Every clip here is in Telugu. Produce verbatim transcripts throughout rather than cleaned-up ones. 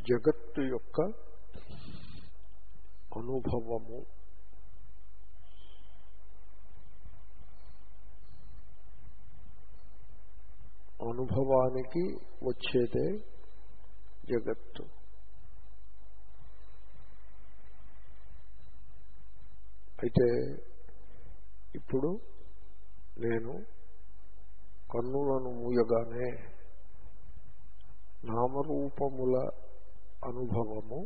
జగత్తు యొక్క అనుభవము అనుభవానికి వచ్చేదే జగత్తు. అయితే ఇప్పుడు నేను కన్నులను మూయగానే నామరూపముల అనుభవము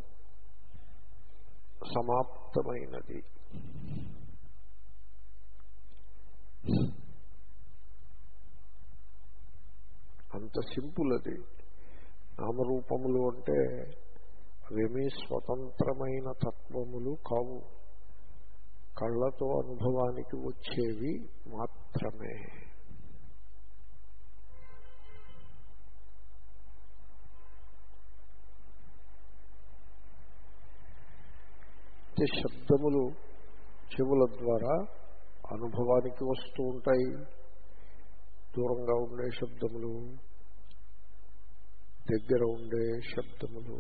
సమాప్తమైనది. అంత సింపుల్ అది. నామరూపములు అంటే అవేమీ స్వతంత్రమైన తత్వములు కావు, కళ్ళతో అనుభవానికి వచ్చేవి మాత్రమే. శబ్దములు చెవుల ద్వారా అనుభవానికి వస్తూ ఉంటాయి. దూరంగా ఉండే శబ్దములు, దగ్గర ఉండే శబ్దములు,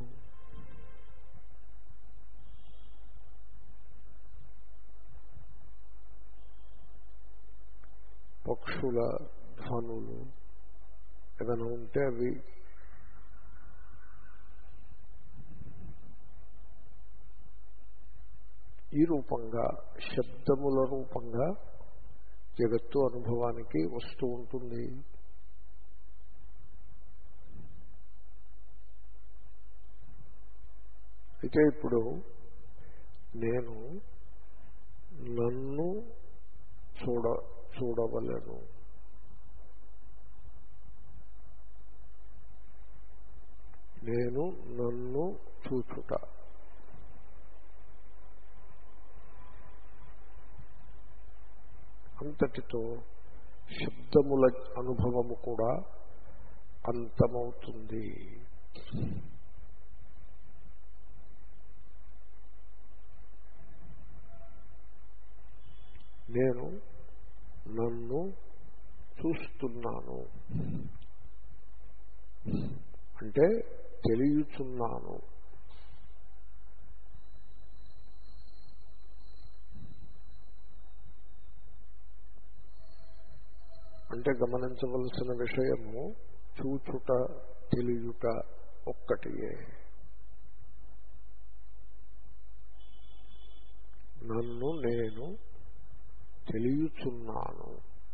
పక్షుల ధ్వనులు ఏదైనా ఉంటే అవి ఈ రూపంగా శబ్దముల రూపంగా జగత్తు అనుభవానికి వస్తూ ఉంటుంది. అయితే ఇప్పుడు నేను నన్ను చూడ చూడవలను. నేను నన్ను చూచుట. అంతటితో శబ్దముల అనుభవము కూడా అంతమవుతుంది. నేను నన్ను చూస్తున్నాను అంటే తెలియచున్నాను. అంటే గమనించవలసిన విషయము చూచుట తెలియుట ఒక్కటియే. నన్ను నేను తెలియచున్నాను.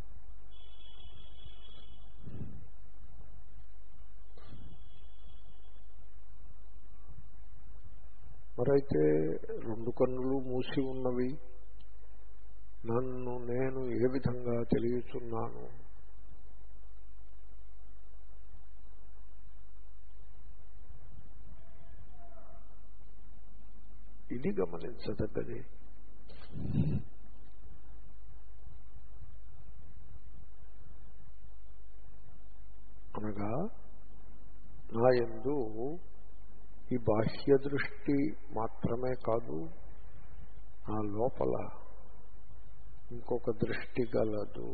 మరైతే రెండు కన్నులు మూసి ఉన్నవి, నన్ను నేను ఏ విధంగా తెలియచున్నాను? ఇది గమనించదగ్గది. అనగా నా యందు ఈ బాహ్య దృష్టి మాత్రమే కాదు, నా లోపల ఇంకొక దృష్టి గలదు.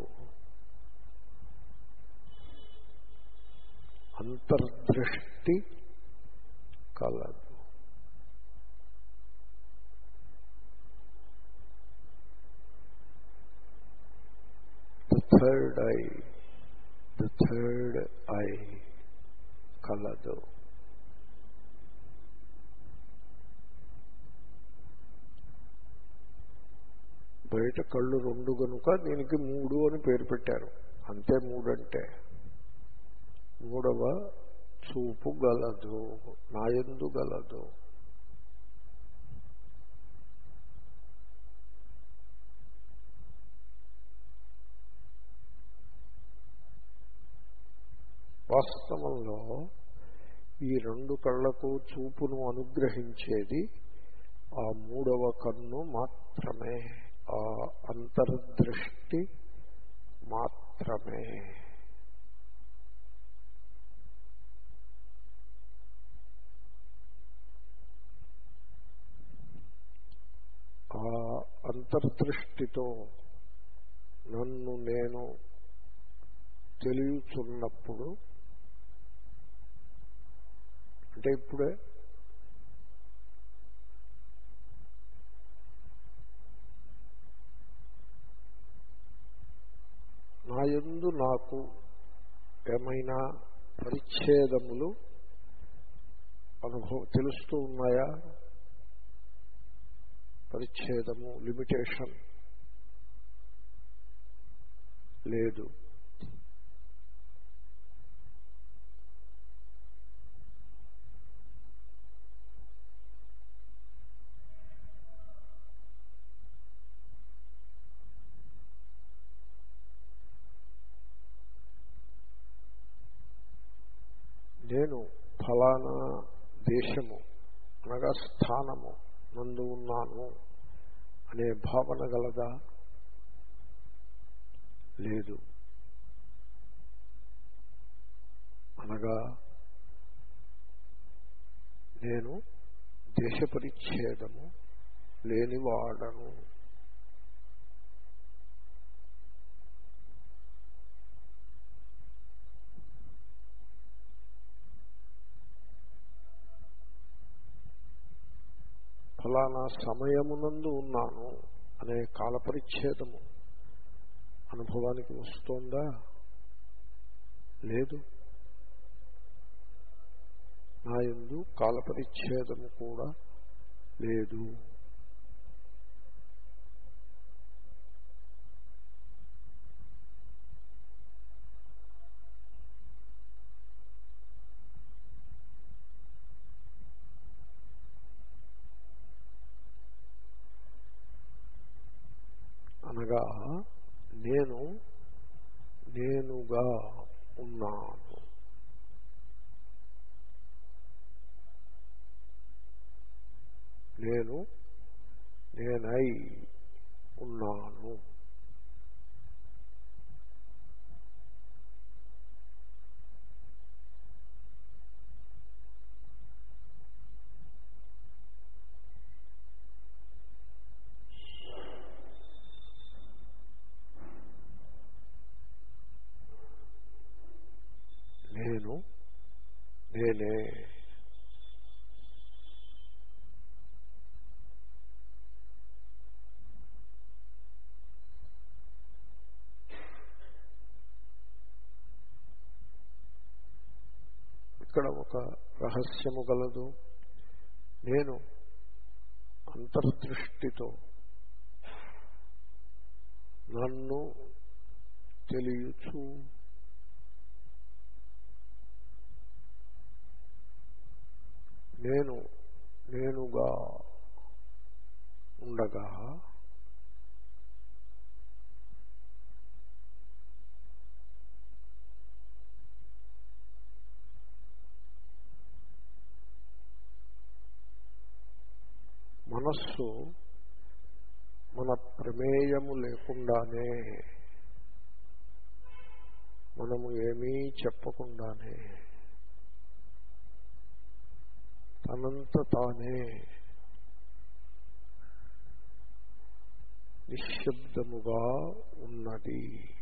అంతర్దృష్టి కలదు. The third eye the third eye కలదు. బయట కళ్ళు రెండు గనుక దీనికి మూడు అని పేరు పెట్టారు. అంతే, మూడంటే మూడవ చూపు గలదు, నాయందు గలదు. వాస్తవంలో ఈ రెండు కళ్ళకు చూపును అనుగ్రహించేది ఆ మూడవ కన్ను మాత్రమే, ఆ అంతర్దృష్టి మాత్రమే. ఆ అంతర్దృష్టితో నన్ను నేను తెలియచున్నప్పుడు, అంటే ఇప్పుడే యందు నాకు ఏమైనా పరిచ్ఛేదములు అనుభవం తెలుస్తూ ఉన్నాయా? పరిచ్ఛేదము, లిమిటేషన్ లేదు. నేను ఫలానా దేశము అనగా స్థానము నందు ఉన్నాను అనే భావన గలదా? లేదు. అనగా నేను దేశ పరిచ్ఛేదము లేనివాడను. ఫలానా సమయమునందు ఉన్నాను అనే కాల పరిచ్ఛేదము అనుభవానికి వస్తోందా? లేదు. నా యందు కాల పరిచ్ఛేదము కూడా లేదు. అనగా నేను నేనుగా ఉన్నాను. నేను నేనై ఉన్నాను. నేను నేనే. ఇక్కడ ఒక రహస్యము గలదు. నేను అంతర్దృష్టితో నన్ను తెలియచు నేను నేనుగా ఉండగా మనస్సు మన ప్రమేయము లేకుండానే, మనము ఏమీ చెప్పకుండానే తనంత తానే నిశ్శబ్దముగా ఉన్నది.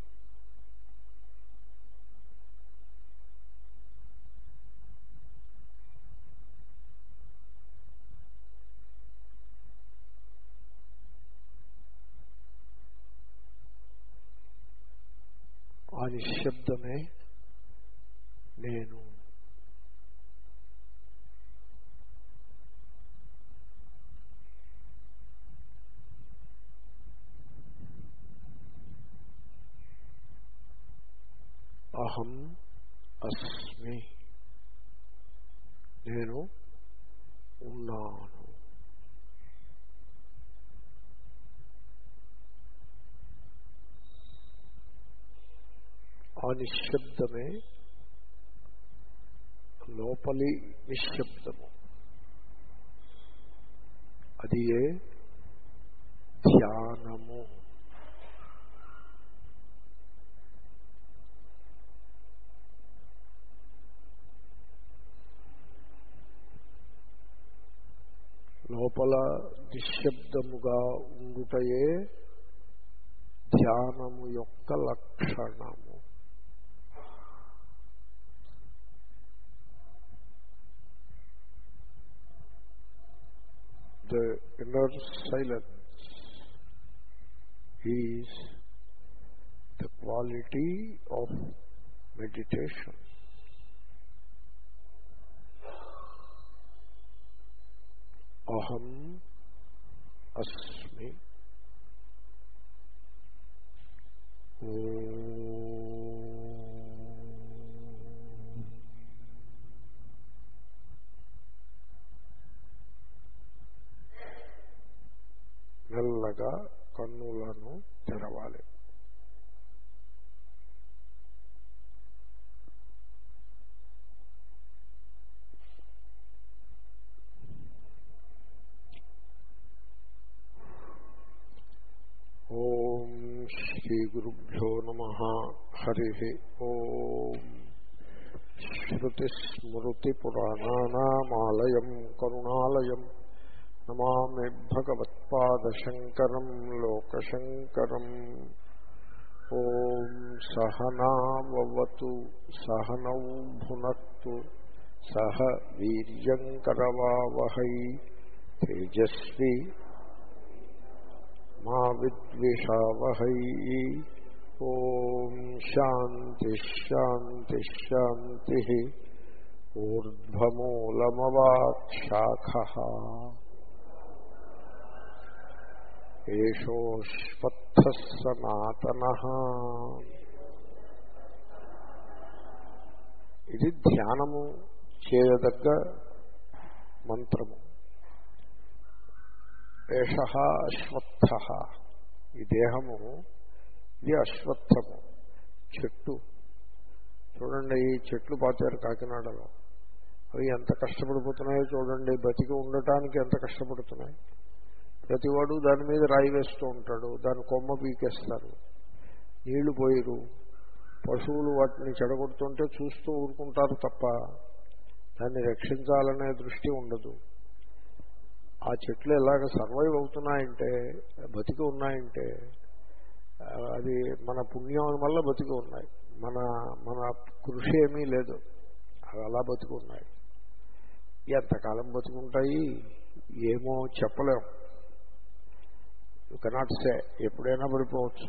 ఆ నిశ్శబ్దమే నేను. అహం అస్మి. నేను ఉన్నాను. ఆ నిశ్శబ్దమే లోపలి నిశ్శబ్దము. అది ఏ ధ్యానము. లోపల నిశ్శబ్దముగా ఉండుటయే ధ్యానము యొక్క లక్షణము. The inner silence is the quality quality of meditation. అహం అస్మి. మెల్లగా కన్నులను తెరవాలి. ఓం శ్రీ గురుభ్యో నమః. హరి ఓం. శ్రుతిస్మృతిపురాణానామాలయం కరుణాలయం నమామి భగవత్పాదశంకరం లోకశంకరం. ఓం సహనావవతు సహనౌ భునక్తు సహ వీర్యంకరవావహై తేజస్వి మా విద్విషావహై. ఓం శాంతి శాంతి శాంతి. ఊర్ధ్వమూలమవాత్ శాఖః ఏషోష్పత్తః సనాతనః. ఇది ధ్యానము చేయదగ్గ మంత్రము. ఏషః అశ్వత్థః. ఈ దేహము ఇది అశ్వత్థము, చెట్టు. చూడండి, ఈ చెట్లు పాతారు కాకినాడలో. అవి ఎంత కష్టపడిపోతున్నాయో చూడండి. బతికి ఉండటానికి ఎంత కష్టపడుతున్నాయి. ప్రతివాడు దాని మీద రాయి వేస్తూ ఉంటాడు, దాని కొమ్మ పీకేస్తారు, నీళ్లు పోయిరు. పశువులు వాటిని చెడగొడుతుంటే చూస్తూ ఊరుకుంటారు తప్ప దాన్ని రక్షించాలనే దృష్టి ఉండదు. ఆ చెట్లు ఎలాగ సర్వైవ్ అవుతున్నాయంటే, బతికి ఉన్నాయంటే అది మన పుణ్యం వల్ల బతికి ఉన్నాయి. మన మన కృషి ఏమీ లేదు, అవి అలా బతికి ఉన్నాయి. ఎంతకాలం బతుకుంటాయి ఏమో చెప్పలేం. You cannot say. ఎప్పుడైనా పడిపోవచ్చు.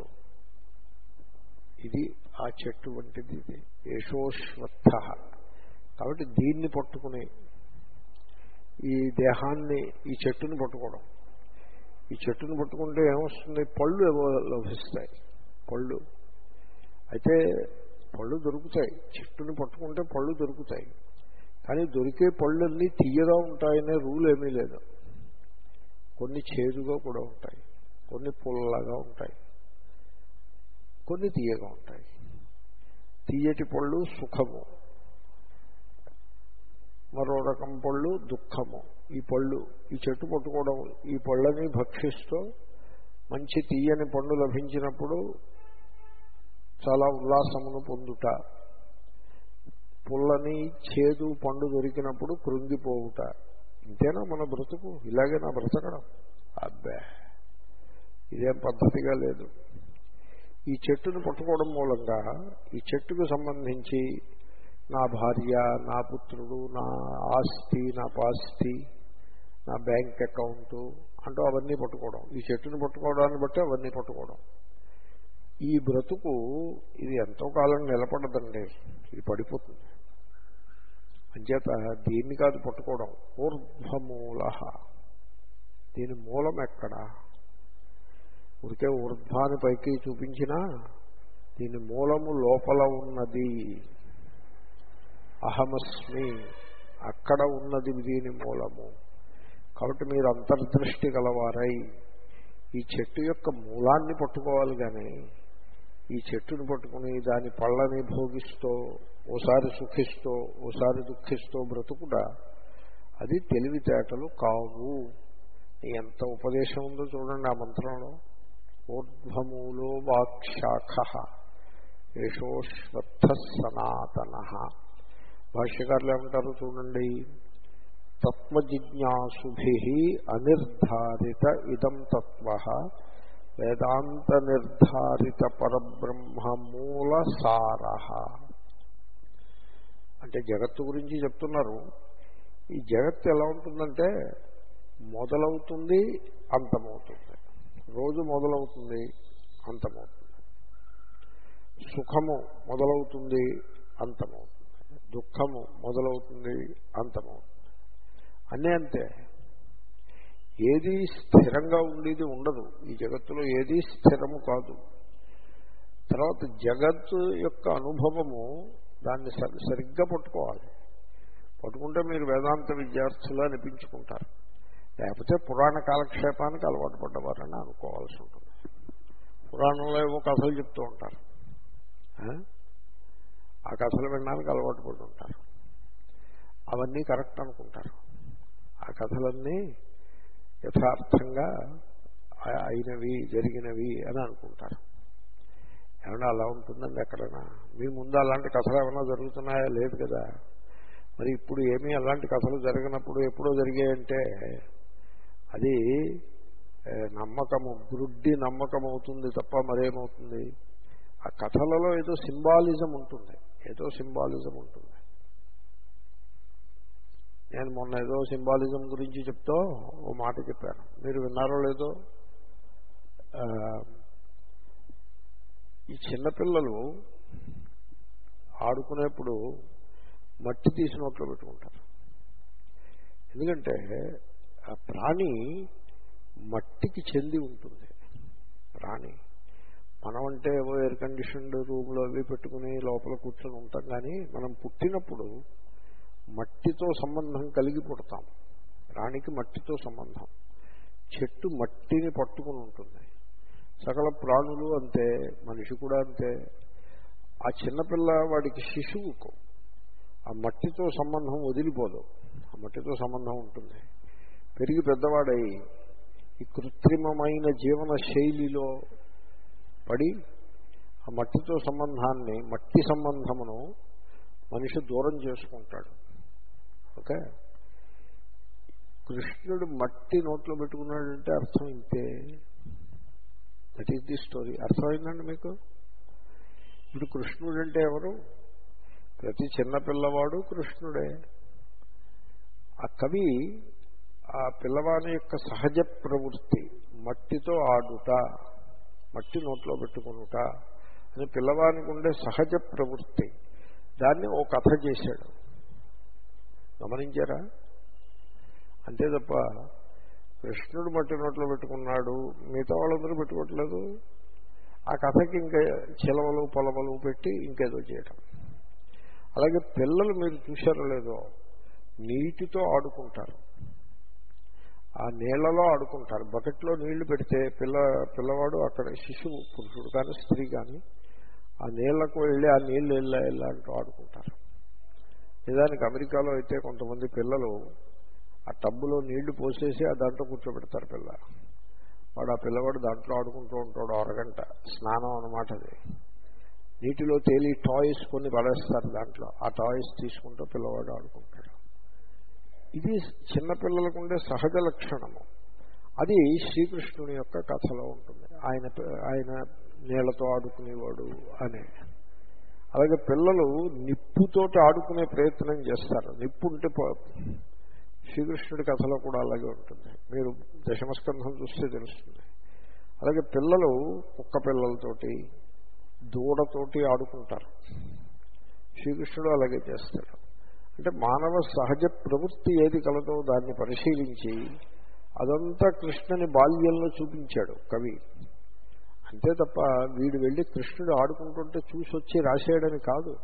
ఇది ఆ చెట్టు వంటిది. ఇది ఏషోశ్వత్థ. కాబట్టి దీన్ని పట్టుకుని ఈ దేహాన్ని, ఈ చెట్టుని పట్టుకోవడం. ఈ చెట్టుని పట్టుకుంటే ఏమొస్తుంది? పళ్ళు ఏవో లభిస్తాయి. పళ్ళు అయితే పళ్ళు దొరుకుతాయి. చెట్టుని పట్టుకుంటే పళ్ళు దొరుకుతాయి. కానీ దొరికే పళ్ళన్నీ తీయగా ఉంటాయనే రూల్ ఏమీ లేదు. కొన్ని చేదుగా కూడా ఉంటాయి, కొన్ని పుల్లగా ఉంటాయి, కొన్ని తీయగా ఉంటాయి. తీయటి పళ్ళు సుఖము, మరో రకం పళ్ళు దుఃఖము. ఈ పళ్ళు, ఈ చెట్టు పట్టుకోవడం, ఈ పళ్ళని భక్షిస్తూ మంచి తీయని పండు లభించినప్పుడు చాలా ఉల్లాసమును పొందుట, పుల్లని చేదు పండు దొరికినప్పుడు కృంగిపోవుట. ఇంతేనా మన బ్రతుకు? ఇలాగే నా బ్రతకడం? అబ్బే, ఇదేం పద్ధతిగా లేదు. ఈ చెట్టును పట్టుకోవడం మూలంగా ఈ చెట్టుకు సంబంధించి నా భార్య, నా పుత్రుడు, నా ఆస్తి, నా పాస్తి, నా బ్యాంక్ అకౌంటు అంటూ అవన్నీ పట్టుకోవడం. ఈ చెట్టును పట్టుకోవడాన్ని బట్టి అవన్నీ పట్టుకోవడం. ఈ బ్రతుకు ఇది ఎంతో కాలం నిలబడదండి, ఇది పడిపోతుంది. అంచేత దీన్ని కాదు పట్టుకోవడం. ఊర్ధ్వమూల. దీని మూలం ఎక్కడ? ఉడికే ఊర్ధ్వాన్ని పైకి చూపించినా దీని మూలము లోపల ఉన్నది. అహమస్మి, అక్కడ ఉన్నది దీని మూలము. కాబట్టి మీరు అంతర్దృష్టి గలవారై ఈ చెట్టు యొక్క మూలాన్ని పట్టుకోవాలి. కానీ ఈ చెట్టును పట్టుకుని దాని పళ్ళని భోగిస్తూ ఓసారి సుఖిస్తూ ఓసారి దుఃఖిస్తూ బ్రతుకుట అది తెలివితేటలు కావు. ఎంత ఉపదేశం ఉందో చూడండి ఆ మంత్రంలో. ఊర్ధ్వమూలో వాక్శాఖ ఏషోశ్వత్థ సనాతన. భాష్యకారులు ఏమంటారు చూడండి. తత్వజిజ్ఞాసుభి అనిర్ధారిత ఇదం తత్వ వేదాంత నిర్ధారిత పరబ్రహ్మ మూల సార. అంటే జగత్తు గురించి చెప్తున్నారు. ఈ జగత్తు ఎలా ఉంటుందంటే మొదలవుతుంది, అంతమవుతుంది. రోజు మొదలవుతుంది, అంతమవుతుంది. సుఖము మొదలవుతుంది, అంతమవుతుంది. దుఃఖము మొదలవుతుంది, అంతమవుతుంది. అన్నీ అంతే. ఏది స్థిరంగా ఉండేది ఉండదు. ఈ జగత్తులో ఏది స్థిరము కాదు. తర్వాత జగత్తు యొక్క అనుభవము దాన్ని సరిగ్గా పట్టుకోవాలి. పట్టుకుంటే మీరు వేదాంత విద్యార్థులు అనిపించుకుంటారు. లేకపోతే పురాణ కాలక్షేపానికి అలవాటు పడ్డవారని అనుకోవాల్సి ఉంటుంది. పురాణంలో ఏవో కథలు చెప్తూ ఉంటారు, ఆ కథలు వినడానికి అలవాటు పడి ఉంటారు. అవన్నీ కరెక్ట్ అనుకుంటారు. ఆ కథలన్నీ యథార్థంగా అయినవి, జరిగినవి అని అనుకుంటారు. ఏమన్నా అలా ఉంటుందండి ఎక్కడైనా? మీ ముందు అలాంటి కథలు ఏమైనా జరుగుతున్నాయా? లేదు కదా. మరి ఇప్పుడు ఏమీ అలాంటి కథలు జరగనప్పుడు ఎప్పుడో జరిగాయంటే అది నమ్మకము, గుడ్డి నమ్మకం అవుతుంది తప్ప మరేమవుతుంది? ఆ కథలలో ఏదో సింబాలిజం ఉంటుంది, ఏదో సింబాలిజం ఉంటుంది. నేను మొన్న ఏదో సింబాలిజం గురించి చెప్తూ ఓ మాట చెప్పాను, మీరు విన్నారో లేదో. ఈ చిన్నపిల్లలు ఆడుకునేప్పుడు మట్టి తీసి నోట్లో పెట్టుకుంటారు. ఎందుకంటే ఆ ప్రాణి మట్టికి చెంది ఉంటుంది. ప్రాణి మనం అంటే ఏవో ఎయిర్ కండిషన్డ్ రూమ్లో అవి పెట్టుకుని లోపల కూర్చొని ఉంటాం. కానీ మనం పుట్టినప్పుడు మట్టితో సంబంధం కలిగి పుడతాం. ప్రాణికి మట్టితో సంబంధం. చెట్టు మట్టిని పట్టుకుని ఉంటుంది. సకల ప్రాణులు అంతే, మనిషి కూడా అంతే. ఆ చిన్నపిల్ల వాడికి శిశువుకు ఆ మట్టితో సంబంధం వదిలిపోదు. ఆ మట్టితో సంబంధం ఉంటుంది. పెరిగి పెద్దవాడై ఈ కృత్రిమమైన జీవన శైలిలో పడి ఆ మట్టితో సంబంధాన్ని, మట్టి సంబంధమును మనిషి దూరం చేసుకుంటాడు. ఓకే, కృష్ణుడు మట్టి నోట్లో పెట్టుకున్నాడంటే అర్థం ఇంతే. That is the story. అర్థమైందండి మీకు? ఇప్పుడు కృష్ణుడు అంటే ఎవరు? ప్రతి చిన్నపిల్లవాడు కృష్ణుడే. ఆ కవి ఆ పిల్లవాని యొక్క సహజ ప్రవృత్తి మట్టితో ఆడుట, మట్టి నోట్లో పెట్టుకునుట అని పిల్లవానికి ఉండే సహజ ప్రవృత్తి, దాన్ని ఓ కథ చేశాడు. గమనించారా? అంతే తప్ప కృష్ణుడు మట్టి నోట్లో పెట్టుకున్నాడు, మిగతా వాళ్ళందరూ పెట్టుకోవట్లేదు. ఆ కథకి ఇంకా చిలవలు పొలవలు పెట్టి ఇంకేదో చేయటం. అలాగే పిల్లలు మీరు చూశారో లేదో, నీటితో ఆడుకుంటారు. ఆ నీళ్లలో ఆడుకుంటారు. బకెట్లో నీళ్లు పెడితే పిల్ల పిల్లవాడు అక్కడ శిశువు, పురుషుడు కానీ స్త్రీ కానీ, ఆ నీళ్లకు వెళ్ళి ఆ నీళ్ళు వెళ్ళా వెళ్ళా అంటూ ఆడుకుంటారు. నిజానికి అమెరికాలో అయితే కొంతమంది పిల్లలు ఆ టబ్బులో నీళ్లు పోసేసి ఆ దాంట్లో కూర్చోబెడతారు పిల్ల. వాడు ఆ పిల్లవాడు దాంట్లో ఆడుకుంటూ ఉంటాడు అరగంట. స్నానం అన్నమాట అది. నీటిలో తేలి టాయ్స్ కొన్ని పడేస్తారు దాంట్లో. ఆ టాయ్స్ తీసుకుంటూ పిల్లవాడు ఆడుకుంటాడు. ఇది చిన్నపిల్లలకు ఉండే సహజ లక్షణము. అది శ్రీకృష్ణుని యొక్క కథలో ఉంటుంది. ఆయన ఆయన నీళ్లతో ఆడుకునేవాడు అనే. అలాగే పిల్లలు నిప్పుతోటి ఆడుకునే ప్రయత్నం చేస్తారు. నిప్పు ఉంటే శ్రీకృష్ణుడి కథలో కూడా అలాగే ఉంటుంది. మీరు దశమస్కంధం చూస్తే తెలుస్తుంది. అలాగే పిల్లలు కుక్క పిల్లలతోటి, దూడతోటి ఆడుకుంటారు. శ్రీకృష్ణుడు అలాగే చేస్తాడు. అంటే మానవ సహజ ప్రవృత్తి ఏది కలదో దాన్ని పరిశీలించి అదంతా కృష్ణుని బాల్యంలో చూపించాడు కవి. అంతే తప్ప వీడు వెళ్ళి కృష్ణుడు ఆడుకుంటుంటే చూసొచ్చి రాసేయడని కాదు.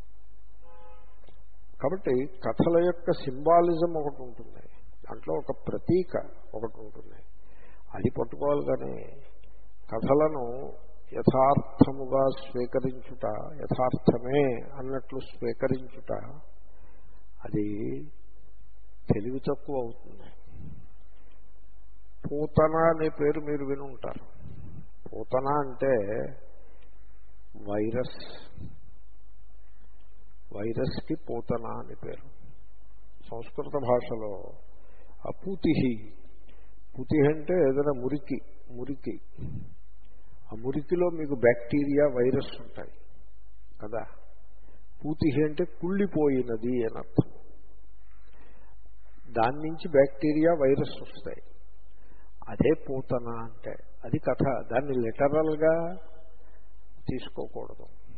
కాబట్టి కథల యొక్క సింబాలిజం ఒకటి ఉంటుంది, దాంట్లో ఒక ప్రతీక ఒకటి ఉంటుంది. అది పట్టుకోవాలి. కానీ కథలను యథార్థముగా స్వీకరించుట, యథార్థమే అన్నట్లు స్వీకరించుట, అది తెలివి తక్కువ అవుతుంది. పూతన అనే పేరు మీరు విని ఉంటారు. పూతన అంటే వైరస్. వైరస్కి పూతన అని పేరు. సంస్కృత భాషలో ఆ పూతిహి, పూతి అంటే ఏదైనా మురికి, మురికి ఆ మురికిలో మీకు బ్యాక్టీరియా, వైరస్ ఉంటాయి కదా. పూతిహి అంటే కుళ్ళిపోయినది అని అర్థం. దాని నుంచి బ్యాక్టీరియా, వైరస్ వస్తాయి. అదే పూతన అంటే. అది కథ. దాన్ని లిటరల్గా తీసుకోకూడదు.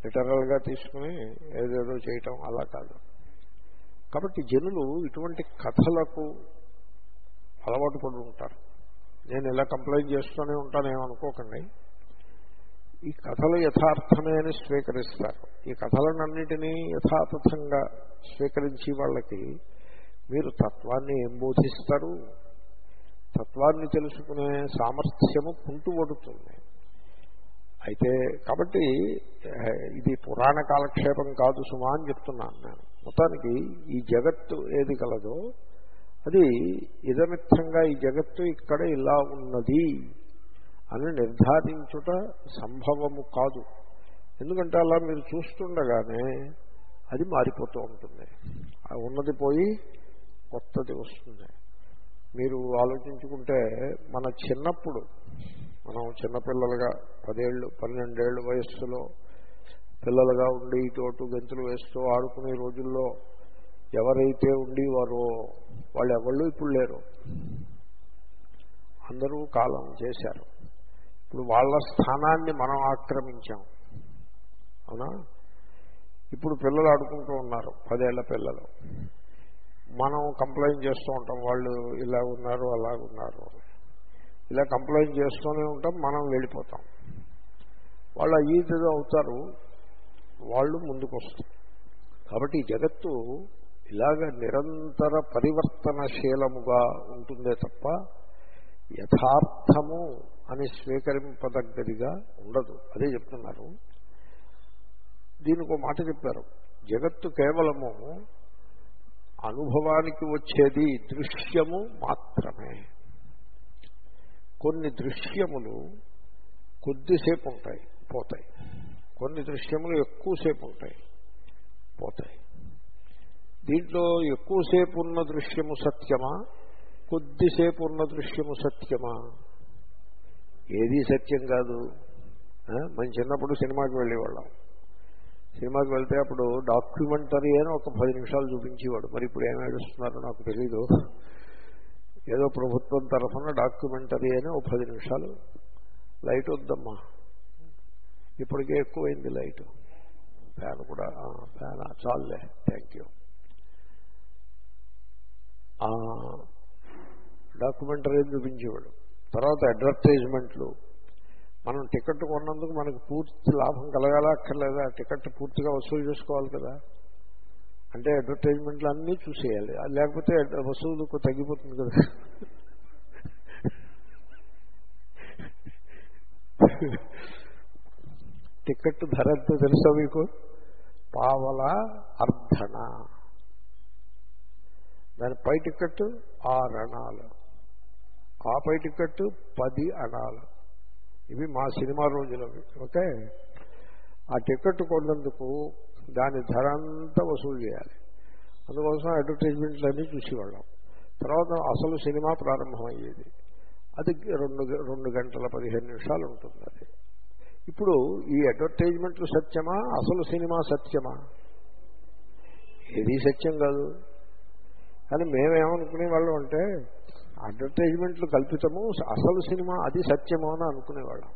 లిటరల్గా తీసుకుని ఏదేదో చేయటం అలా కాదు. కాబట్టి జనులు ఇటువంటి కథలకు అలవాటు పడి ఉంటారు. నేను ఇలా కంప్లైంట్ చేస్తూనే ఉంటానేమనుకోకండి. ఈ కథలు యథార్థమే అని స్వీకరిస్తారు. ఈ కథలన్నింటినీ యథాతథంగా స్వీకరించి వాళ్ళకి మీరు తత్వాన్ని ఏం బోధిస్తారు? తత్వాన్ని తెలుసుకునే సామర్థ్యము కుంటుపడుతుంది. అయితే కాబట్టి ఇది పురాణ కాలక్షేపం కాదు సుమా అని చెప్తున్నాను నేను. మొత్తానికి ఈ జగత్తు ఏది కలదో అది ఇదమిత్తంగా ఈ జగత్తు ఇక్కడ ఇలా ఉన్నది అని నిర్ధారించుట సంభవము కాదు. ఎందుకంటే అలా మీరు చూస్తుండగానే అది మారిపోతూ ఉంటుంది. ఉన్నది పోయి కొత్తది వస్తుంది. మీరు ఆలోచించుకుంటే మన చిన్నప్పుడు మనం చిన్నపిల్లలుగా పదేళ్ళు పన్నెండేళ్ళు వయస్సులో పిల్లలుగా ఉండి ఇటు గంతులు వేస్తూ ఆడుకునే రోజుల్లో ఎవరైతే ఉండేవారో వాళ్ళు ఎవళ్ళు ఇప్పుడు లేరు. అందరూ కాలం చేశారు. ఇప్పుడు వాళ్ళ స్థానాన్ని మనం ఆక్రమించాం. అవునా? ఇప్పుడు పిల్లలు ఆడుకుంటూ ఉన్నారు, పదేళ్ల పిల్లలు. మనం కంప్లైంట్ చేస్తూ ఉంటాం, వాళ్ళు ఇలా ఉన్నారు అలా ఉన్నారు. ఇలా కంప్లైంట్ చేస్తూనే ఉంటాం, మనం వెళ్ళిపోతాం. వాళ్ళు అయ్యేదో అవుతారు, వాళ్ళు ముందుకు వస్తారు. కాబట్టి ఈ జగత్తు ఇలాగ నిరంతర పరివర్తనశీలముగా ఉంటుందే తప్ప యథార్థము అని స్వీకరింపదగ్గదిగా ఉండదు. అదే చెప్తున్నారు. దీనికి ఒక మాట చెప్పారు. జగత్తు కేవలము అనుభవానికి వచ్చేది దృశ్యము మాత్రమే. కొన్ని దృశ్యములు కొద్దిసేపు ఉంటాయి, పోతాయి. కొన్ని దృశ్యములు ఎక్కువసేపు ఉంటాయి, పోతాయి. దీంట్లో ఎక్కువసేపు ఉన్న దృశ్యము సత్యమా, కొద్దిసేపు ఉన్న దృశ్యము సత్యమా? ఏదీ సత్యం కాదు. మనం చిన్నప్పుడు సినిమాకి వెళ్ళేవాళ్ళం. సినిమాకి వెళ్తే అప్పుడు డాక్యుమెంటరీ అని ఒక పది నిమిషాలు చూపించేవాడు. మరి ఇప్పుడు ఏం ఏడుస్తున్నారో నాకు తెలీదు. ఏదో ప్రభుత్వం తరఫున డాక్యుమెంటరీ అని ఒక పది నిమిషాలు. లైట్ వద్దమ్మా, ఇప్పటికే ఎక్కువైంది లైట్. ఫ్యాన్ కూడా ఫ్యాన్ చాలులే, థ్యాంక్ యూ. డాక్యుమెంటరీ చూపించేవాడు. తర్వాత అడ్వర్టైజ్మెంట్లు. మనం టికెట్ కొన్నందుకు మనకు పూర్తి లాభం కలగాల అక్కర్లేదా? టికెట్ పూర్తిగా వసూలు చేసుకోవాలి కదా. అంటే అడ్వర్టైజ్మెంట్లు అన్నీ చూసేయాలి, లేకపోతే వసూలుకు తగ్గిపోతుంది కదా. టికెట్ ధర ఎంతో తెలుసా మీకు? పావల అర్ధన. దాని పై టికెట్ ఆరు అణాలు, ఆ పై టికెట్ పది అణాలు. ఇవి మా సినిమా రోజులవి. ఓకే, ఆ టికెట్ కొన్నందుకు దాని ధర అంతా వసూలు చేయాలి. అందుకోసం అడ్వర్టైజ్మెంట్లు అన్నీ చూసేవాళ్ళం. తర్వాత అసలు సినిమా ప్రారంభమయ్యేది. అది రెండు రెండు గంటల పదిహేను నిమిషాలు ఉంటుంది. అది ఇప్పుడు ఈ అడ్వర్టైజ్మెంట్లు సత్యమా, అసలు సినిమా సత్యమా? ఏది సత్యం కాదు. కానీ మేమేమనుకునే వాళ్ళం అంటే అడ్వర్టైజ్మెంట్లు కల్పితము, అసలు సినిమా అది సత్యమో అని అనుకునేవాళ్ళం.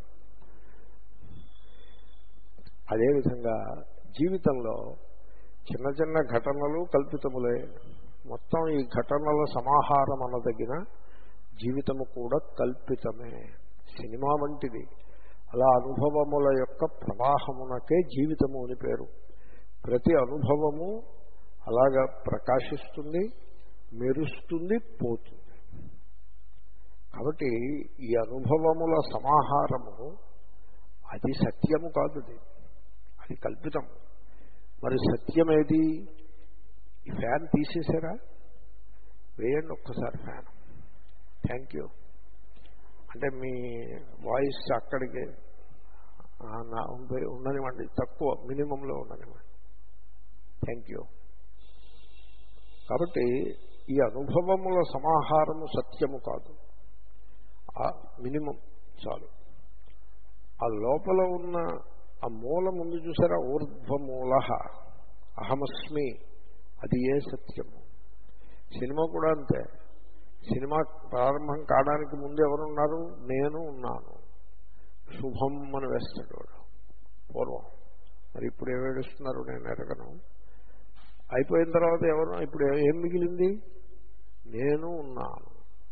అదేవిధంగా జీవితంలో చిన్న చిన్న ఘటనలు కల్పితములే. మొత్తం ఈ ఘటనల సమాహారం అనదగిన జీవితము కూడా కల్పితమే, సినిమా వంటిది. అలా అనుభవముల యొక్క ప్రవాహమునకే జీవితము అని పేరు. ప్రతి అనుభవము అలాగా ప్రకాశిస్తుంది, మెరుస్తుంది, పోతుంది. కాబట్టి ఈ అనుభవముల సమాహారము అది సత్యము కాదు, అది కల్పితం. మరి సత్యమేది? ఈ ఫ్యాన్ తీసేసారా? వేయండి ఒక్కసారి ఫ్యాన్. Thank you. అంటే మీ వాయిస్ అక్కడికి ఉండనివ్వండి, తక్కువ మినిమంలో ఉండనివ్వండి. Thank you. కాబట్టి ఈ అనుభవముల సమాహారము సత్యము కాదు, ఆ మినిమం చాలు. ఆ లోపల ఉన్న ఆ మూల ముందు చూసారా, ఊర్ధ్వమూల అహమస్మి, అది ఏ సత్యము. సినిమా కూడా అంతే. సినిమా ప్రారంభం కావడానికి ముందు ఎవరున్నారు? నేను ఉన్నాను. శుభం అని వేస్తాడు వాడు పూర్వం. మరి ఇప్పుడు ఏమేడుస్తున్నారు నేను ఎరగను. అయిపోయిన తర్వాత ఎవరు ఇప్పుడు ఏం మిగిలింది? నేను ఉన్నాను.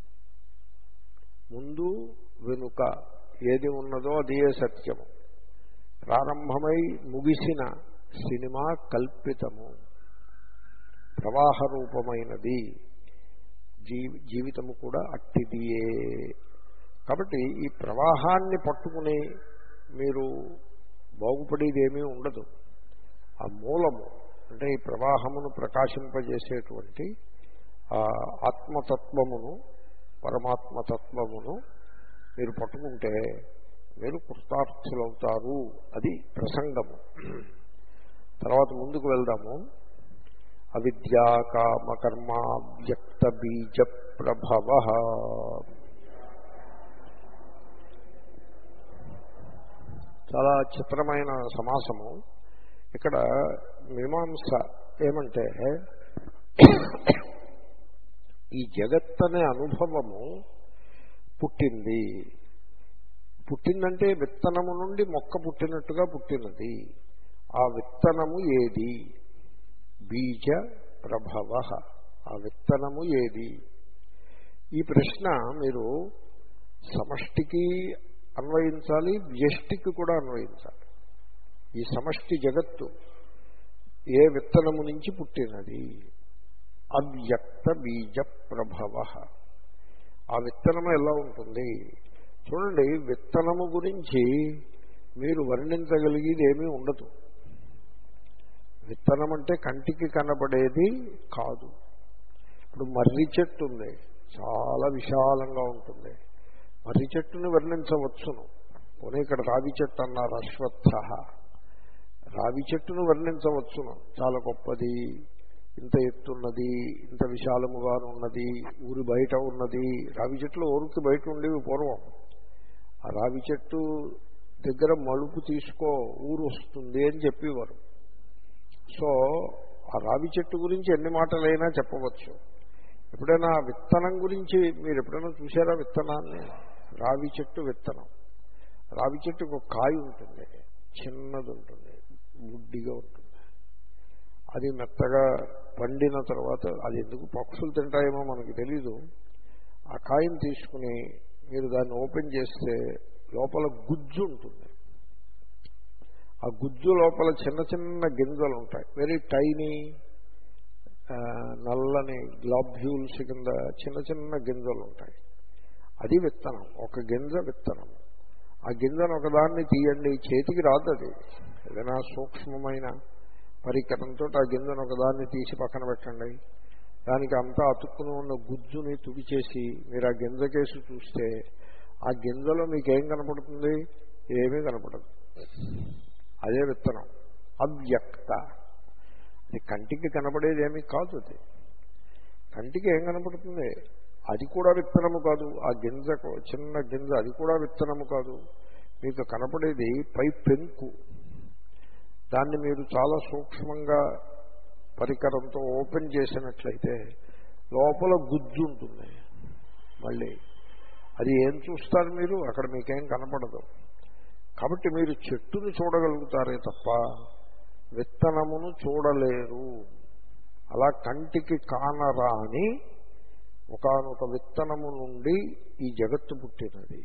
ముందు వెనుక ఏది ఉన్నదో అదే సత్యము. ప్రారంభమై ముగిసిన సినిమా కల్పితము, ప్రవాహ రూపమైనది. జీవి జీవితము కూడా అట్టిదియే. కాబట్టి ఈ ప్రవాహాన్ని పట్టుకుని మీరు బాగుపడేదేమీ ఉండదు. ఆ మూలము అంటే ఈ ప్రవాహమును ప్రకాశింపజేసేటువంటి ఆ ఆత్మతత్వమును, పరమాత్మతత్వమును మీరు పట్టుకుంటే మీరు కృతార్థులవుతారు. అది ప్రసంగము. తర్వాత ముందుకు వెళ్దాము. అవిద్యా కామకర్మ వ్యక్త బీజ ప్రభవ. చాలా చిత్రమైన సమాసము. ఇక్కడ మీమాంస ఏమంటే ఈ జగత్ అనే అనుభవము పుట్టింది. పుట్టిందంటే విత్తనము నుండి మొక్క పుట్టినట్టుగా పుట్టినది. ఆ విత్తనము ఏది? బీజ ప్రభవ. ఆ విత్తనము ఏది? ఈ ప్రశ్న మీరు సమష్టికి అన్వయించాలి, వ్యష్టికి కూడా అన్వయించాలి. ఈ సమష్టి జగత్తు ఏ విత్తనము నుంచి పుట్టినది? అవ్యక్త బీజ ప్రభవ. ఆ విత్తనము ఎలా ఉంటుంది? చూడండి, విత్తనము గురించి మీరు వర్ణించగలిగేది ఏమీ ఉండదు. విత్తనం అంటే కంటికి కనబడేది కాదు. ఇప్పుడు మర్రి చెట్టు ఉంది, చాలా విశాలంగా ఉంటుంది. మర్రి చెట్టుని వర్ణించవచ్చును. పోనీ ఇక్కడ రావి చెట్టు అన్నారు, అశ్వత్థ. రావి చెట్టును వర్ణించవచ్చును, చాలా గొప్పది, ఇంత ఎత్తున్నది, ఇంత విశాలముగా ఉన్నది, ఊరి బయట ఉన్నది. రావి చెట్లు ఊరికి బయట ఉండేవి పూర్వం. ఆ రావి చెట్టు దగ్గర మలుపు తీసుకో ఊరు వస్తుంది అని చెప్పేవారు. సో ఆ రావి చెట్టు గురించి ఎన్ని మాటలైనా చెప్పవచ్చు. ఎప్పుడైనా విత్తనం గురించి మీరు ఎప్పుడైనా చూసారా? విత్తనాన్ని, రావి చెట్టు విత్తనం. రావి చెట్టుకు ఒక కాయ ఉంటుంది, చిన్నది ఉంటుంది, ముడ్డిగా ఉంటుంది. అది మెత్తగా పండిన తర్వాత అది ఎందుకు పక్షులు తింటాయేమో మనకు తెలీదు. ఆ కాయను తీసుకుని మీరు దాన్ని ఓపెన్ చేస్తే లోపల గుజ్జు ఉంటుంది. ఆ గుజ్జు లోపల చిన్న చిన్న గింజలు ఉంటాయి, వెరీ టైనీ, నల్లని గ్లాబ్యూల్స్ కింద చిన్న చిన్న గింజలు ఉంటాయి. అది విత్తనం, ఒక గింజ విత్తనం. ఆ గింజను ఒకదాన్ని తీయండి, చేతికి రాదు. అది ఏదైనా సూక్ష్మమైన పరికరంతో ఆ గింజను ఒకదాన్ని తీసి పక్కన పెట్టండి. దానికి అంతా అతుక్కుని ఉన్న గుజ్జుని తుడిచేసి మీరు ఆ గింజ కేసు చూస్తే ఆ గింజలో మీకేం కనపడుతుంది? ఏమీ కనపడదు. అదే విత్తనం, అవ్యక్త. అది కంటికి కనపడేది ఏమీ కాదు. అది కంటికి ఏం కనపడుతుంది? అది కూడా విత్తనము కాదు. ఆ గింజ, చిన్న గింజ, అది కూడా విత్తనము కాదు. మీకు కనపడేది పై పెంకు. దాన్ని మీరు చాలా సూక్ష్మంగా పరికరంతో ఓపెన్ చేసినట్లయితే లోపల గుజ్జు ఉంటుంది. మళ్ళీ అది ఏం చూస్తారు మీరు? అక్కడ మీకేం కనపడదు. కాబట్టి మీరు చెట్టును చూడగలుగుతారే తప్ప విత్తనమును చూడలేరు. అలా కంటికి కానరాని ఒకానొక విత్తనము నుండి ఈ జగత్తు పుట్టినది.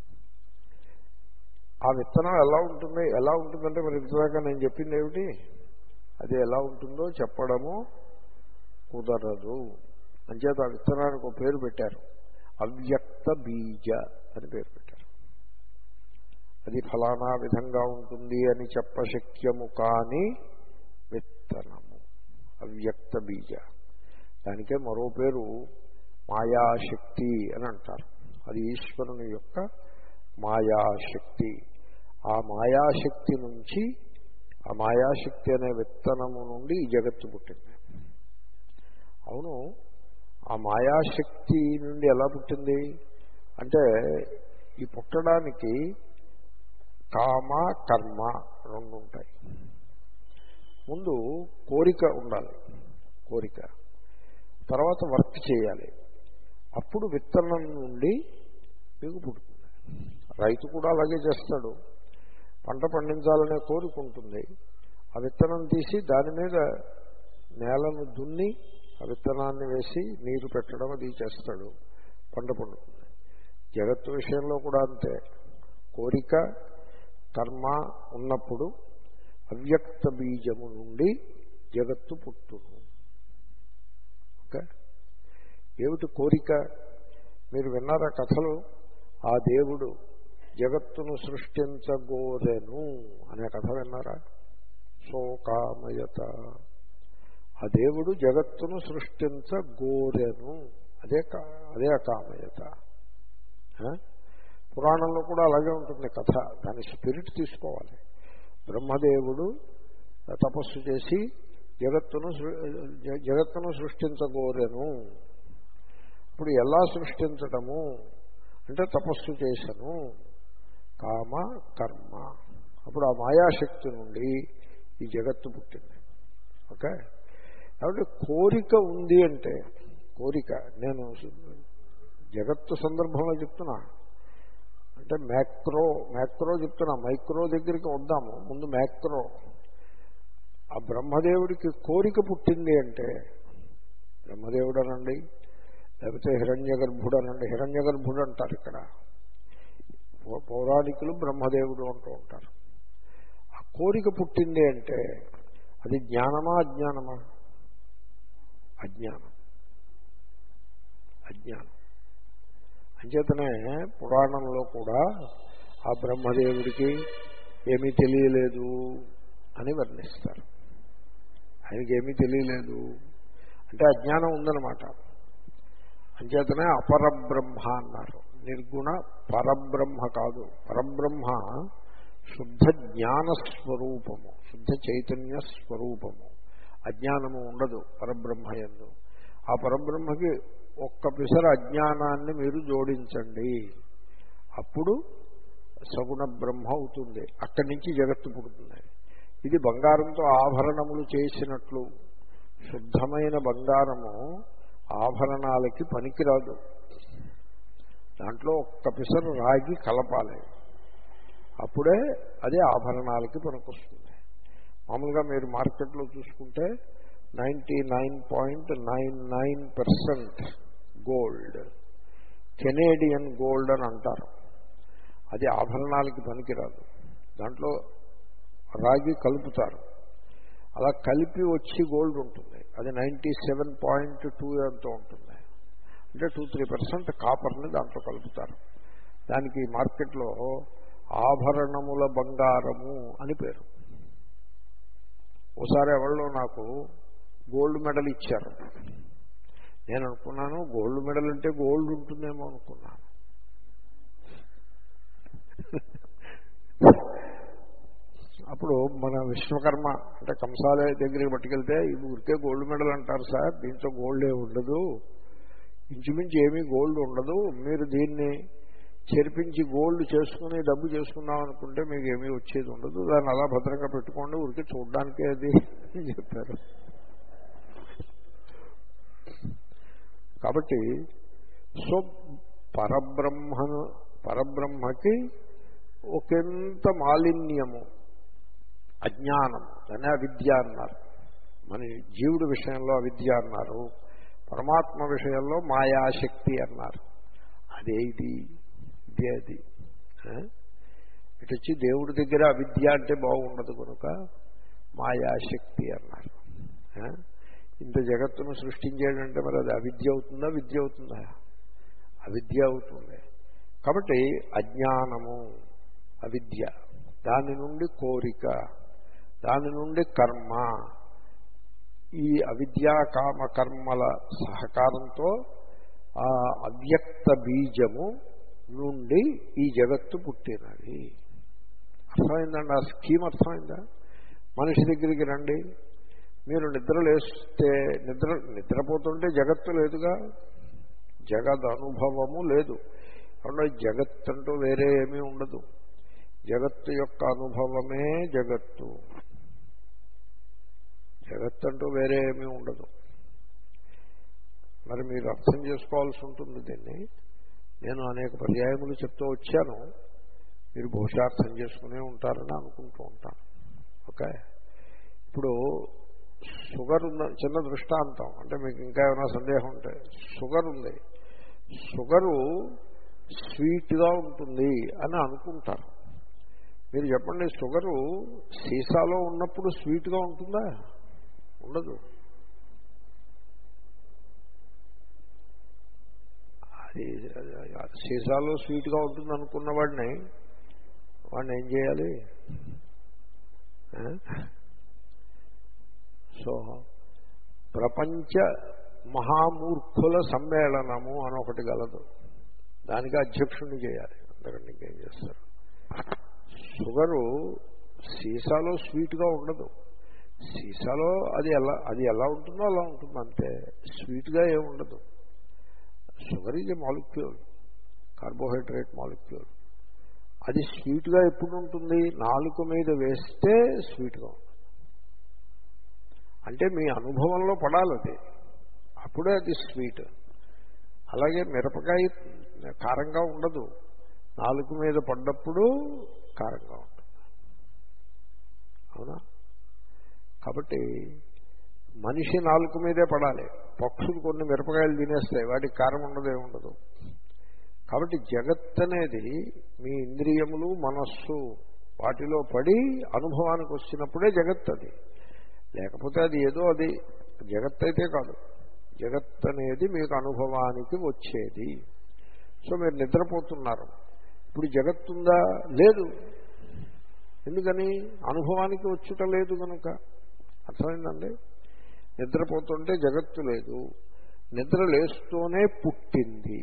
ఆ విత్తనం ఎలా ఉంటుంది? ఎలా ఉంటుందంటే మరి ఇంతదాకా నేను చెప్పింది ఏమిటి? అది ఎలా ఉంటుందో చెప్పడము కుదరదు. అంచేత ఆ విత్తనానికి ఒక పేరు పెట్టారు, అవ్యక్త బీజ అని పేరు పెట్టారు. అది ఫలానా విధంగా ఉంటుంది అని చెప్పశక్యము కాని విత్తనము, అవ్యక్త బీజ. దానికే మరో పేరు మాయాశక్తి అని అంటారు. అది ఈశ్వరుని యొక్క మాయాశక్తి. ఆ మాయాశక్తి నుంచి, ఆ మాయాశక్తి అనే విత్తనము నుండి ఈ జగత్తు పుట్టింది. అవును, ఆ మాయాశక్తి నుండి ఎలా పుట్టింది అంటే, ఈ పుట్టడానికి కామ కర్మ రెండు ఉంటాయి. ముందు కోరిక ఉండాలి, కోరిక. తర్వాత వర్క్ చేయాలి. అప్పుడు విత్తనం నుండి మీకు పుడుతుంది. రైతు కూడా అలాగే చేస్తాడు. పంట పండించాలనే కోరిక ఉంటుంది. ఆ విత్తనం తీసి దాని మీద నేలను దున్ని ఆ విత్తనాన్ని వేసి నీరు పెట్టడం అది చేస్తాడు, పంట పండుతుంది. జగత్తు విషయంలో కూడా అంతే. కోరిక కర్మ ఉన్నప్పుడు అవ్యక్త బీజము నుండి జగత్తు పుట్టును. ఓకే, ఏమిటి కోరిక? మీరు విన్నారా కథలు? ఆ దేవుడు జగత్తును సృష్టించగోరెను అనే కథ విన్నారా? సోకామయత. ఆ దేవుడు జగత్తును సృష్టించగోరెను, అదే అదే అకామయత. పురాణంలో కూడా అలాగే ఉంటుంది కథ. దాని స్పిరిట్ తీసుకోవాలి. బ్రహ్మదేవుడు తపస్సు చేసి జగత్తును జగత్తును సృష్టించగోరెను. ఇప్పుడు ఎలా సృష్టించటము అంటే తపస్సు చేశను, కామ కర్మ. అప్పుడు ఆ మాయాశక్తి నుండి ఈ జగత్తు పుట్టింది. ఓకే, కాబట్టి కోరిక ఉంది అంటే కోరిక, నేను జగత్తు సందర్భంలో చెప్తున్నా, అంటే మ్యాక్రో మ్యాక్రో చెప్తున్నా, మైక్రో దగ్గరికి వద్దాము. ముందు మ్యాక్రో. ఆ బ్రహ్మదేవుడికి కోరిక పుట్టింది అంటే బ్రహ్మదేవుడు అనండి, లేకపోతే హిరణ్య గర్భుడు అనండి. హిరణ్య గర్భుడు అంటారు ఇక్కడ పౌరాణికులు, బ్రహ్మదేవుడు అంటూ ఉంటారు. ఆ కోరిక పుట్టింది అంటే అది జ్ఞానమా అజ్ఞానమా? అజ్ఞానం. అజ్ఞానం అంచేతనే పురాణంలో కూడా ఆ బ్రహ్మదేవుడికి ఏమీ తెలియలేదు అని వర్ణిస్తారు. ఆయనకి ఏమీ తెలియలేదు అంటే అజ్ఞానం ఉందన్నమాట. అంచేతనే అపరబ్రహ్మ అన్నారు. నిర్గుణ పరబ్రహ్మ కాదు. పరబ్రహ్మ శుద్ధ జ్ఞానస్వరూపము, శుద్ధ చైతన్య స్వరూపము. అజ్ఞానము ఉండదు పరబ్రహ్మ యందు. ఆ పరబ్రహ్మకి ఒక్క పిసర అజ్ఞానాన్ని మీరు జోడించండి, అప్పుడు సగుణ బ్రహ్మ అవుతుంది. అక్కడి నుంచి జగత్తు పుడుతుంది. ఇది బంగారంతో ఆభరణములు చేసినట్లు. శుద్ధమైన బంగారము ఆభరణాలకి పనికిరాదు. దాంట్లో ఒక్క పిసరు రాగి కలపాలి, అప్పుడే అదే ఆభరణాలకి పనికొస్తుంది. మామూలుగా మీరు మార్కెట్లో చూసుకుంటే ninety nine point nine nine percent gold, Canadian gold అని అంటారు. అది ఆభరణాలకి పనికిరాదు. దాంట్లో రాగి కలుపుతారు. అలా కలిపి వచ్చి గోల్డ్ ఉంటుంది. అది నైంటీ సెవెన్ పాయింట్ టూ ఎంతో ఉంటుంది. అంటే టూ త్రీ పర్సెంట్ కాపర్ని దాంట్లో కలుపుతారు. దానికి మార్కెట్లో ఆభరణముల బంగారము అని పేరు. ఓసారి ఎవరిలో నాకు గోల్డ్ మెడల్ ఇచ్చారు. నేను అనుకున్నాను గోల్డ్ మెడల్ అంటే గోల్డ్ ఉంటుందేమో అనుకున్నాను. అప్పుడు మన విశ్వకర్మ అంటే కంసాలే దగ్గరికి పట్టుకెళ్తే ఇది ఊరికే గోల్డ్ మెడల్ అంటారు సార్, దీంట్లో గోల్డ్ ఏమి ఉండదు, ఇంచుమించి ఏమీ గోల్డ్ ఉండదు, మీరు దీన్ని చెరిపించి గోల్డ్ చేసుకుని డబ్బు చేసుకుందాం అనుకుంటే మీకు ఏమీ వచ్చేది ఉండదు, దాన్ని అలా భద్రంగా పెట్టుకోండి, ఊరికే చూడడానికే అది అని చెప్పారు. కాబట్టి సో పరబ్రహ్మను పరబ్రహ్మకి ఒకంత మాలిన్యము, అజ్ఞానం, దాన్ని అవిద్య అన్నారు. మన జీవుడి విషయంలో అవిద్య అన్నారు, పరమాత్మ విషయంలో మాయాశక్తి అన్నారు. అదే ఇది ఇదే అది. ఇటు వచ్చి దేవుడి దగ్గర అవిద్య అంటే బాగుండదు కనుక మాయాశక్తి అన్నారు. ఇంత జగత్తును సృష్టించేటంటే మరి అది అవిద్య అవుతుందా విద్య అవుతుందా? అవిద్య అవుతుంది. కాబట్టి అజ్ఞానము అవిద్య, దాని నుండి కోరిక, దాని నుండి కర్మ, ఈ అవిద్యా కామ కర్మల సహకారంతో ఆ అవ్యక్త బీజము నుండి ఈ జగత్తు పుట్టినది. అర్థమైందండి? ఆ స్కీమ్ అర్థమైందా? మనిషి దగ్గరికి రండి, మీరు నిద్ర లేస్తే నిద్ర నిద్రపోతుంటే జగత్తు లేదుగా, జగద్ అనుభవము లేదు. కాబట్టి జగత్ అంటూ వేరే ఏమీ ఉండదు. జగత్తు యొక్క అనుభవమే జగత్తు, జగత్ అంటూ వేరే ఏమీ ఉండదు. మరి మీరు అర్థం చేసుకోవాల్సి ఉంటుంది దీన్ని. నేను అనేక పర్యాయములు చెప్తూ వచ్చాను, మీరు బహుశా అర్థం చేసుకునే ఉంటారని అనుకుంటూ ఉంటాను. ఓకే, ఇప్పుడు షుగర్ ఉన్న చిన్న దృష్టాంతం, అంటే మీకు ఇంకా ఏమైనా సందేహం ఉంటే, షుగర్ ఉంది, షుగరు స్వీట్గా ఉంటుంది అని అనుకుంటారు. మీరు చెప్పండి, షుగరు సీసాలో ఉన్నప్పుడు స్వీట్గా ఉంటుందా? ఉండదు. అది సీసాలో స్వీట్గా ఉంటుంది అనుకున్న వాడిని వాడిని ఏం చేయాలి? సో ప్రపంచ మహామూర్ఖుల సమ్మేళనము అని ఒకటి గలదు, దానికి అధ్యక్షుడిని చేయాలి, అందుకంటే ఇంకేం చేస్తారు. షుగరు సీసాలో స్వీట్గా ఉండదు. సీసాలో అది ఎలా అది ఎలా ఉంటుందో అలా ఉంటుంది అంతే, స్వీట్గా ఏమి ఉండదు. Sugar is a molecule, carbohydrate molecule. అది స్వీట్గా ఎప్పుడు ఉంటుంది? నాలుక మీద వేస్తే స్వీట్గా ఉంటుంది. అంటే మీ అనుభవంలో పడాలి అది, అప్పుడే అది స్వీట్. అలాగే మిరపకాయ కారంగా ఉండదు, నాలుక మీద పడ్డప్పుడు కారంగా ఉంటుంది. అవునా? కాబట్టి మనిషి నాలుక మీదే పడాలి. పక్షులు కొన్ని మిరపకాయలు తినేస్తాయి, వాటికి కారం ఉండదు, ఏముండదు. కాబట్టి జగత్ అనేది మీ ఇంద్రియములు మనస్సు వాటిలో పడి అనుభవానికి వచ్చినప్పుడే జగత్ అది. లేకపోతే అది ఏదో అది జగత్ అయితే కాదు. జగత్ అనేది మీకు అనుభవానికి వచ్చేది. సో మీరు నిద్రపోతున్నారు, ఇప్పుడు జగత్ ఉందా? లేదు. ఎందుకని? అనుభవానికి వచ్చుట లేదు కనుక. అర్థమైందండి? నిద్రపోతుంటే జగత్తు లేదు, నిద్ర లేస్తూనే పుట్టింది.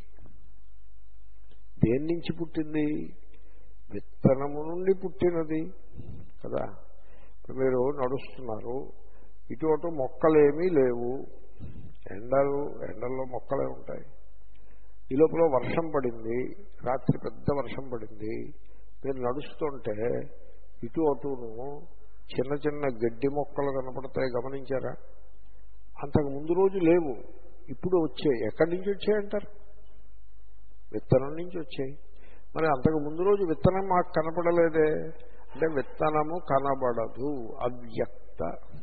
దేని నుంచి పుట్టింది? విత్తనము నుండి పుట్టినది కదా. ఇప్పుడు మీరు నడుస్తున్నారు, ఇటు అటు మొక్కలేమీ లేవు, ఎండలు ఎండల్లో మొక్కలే ఉంటాయి. ఈ లోపల వర్షం పడింది, రాత్రి పెద్ద వర్షం పడింది. మీరు నడుస్తుంటే ఇటు అటును చిన్న చిన్న గడ్డి మొక్కలు కనపడతాయి, గమనించారా? అంతకు ముందు రోజు లేవు, ఇప్పుడు వచ్చాయి. ఎక్కడి నుంచి వచ్చాయంటారు? విత్తనం నుంచి వచ్చాయి. మరి అంతకు ముందు రోజు విత్తనం మాకు కనపడలేదే అంటే విత్తనము కనబడదు, అవ్యక్త.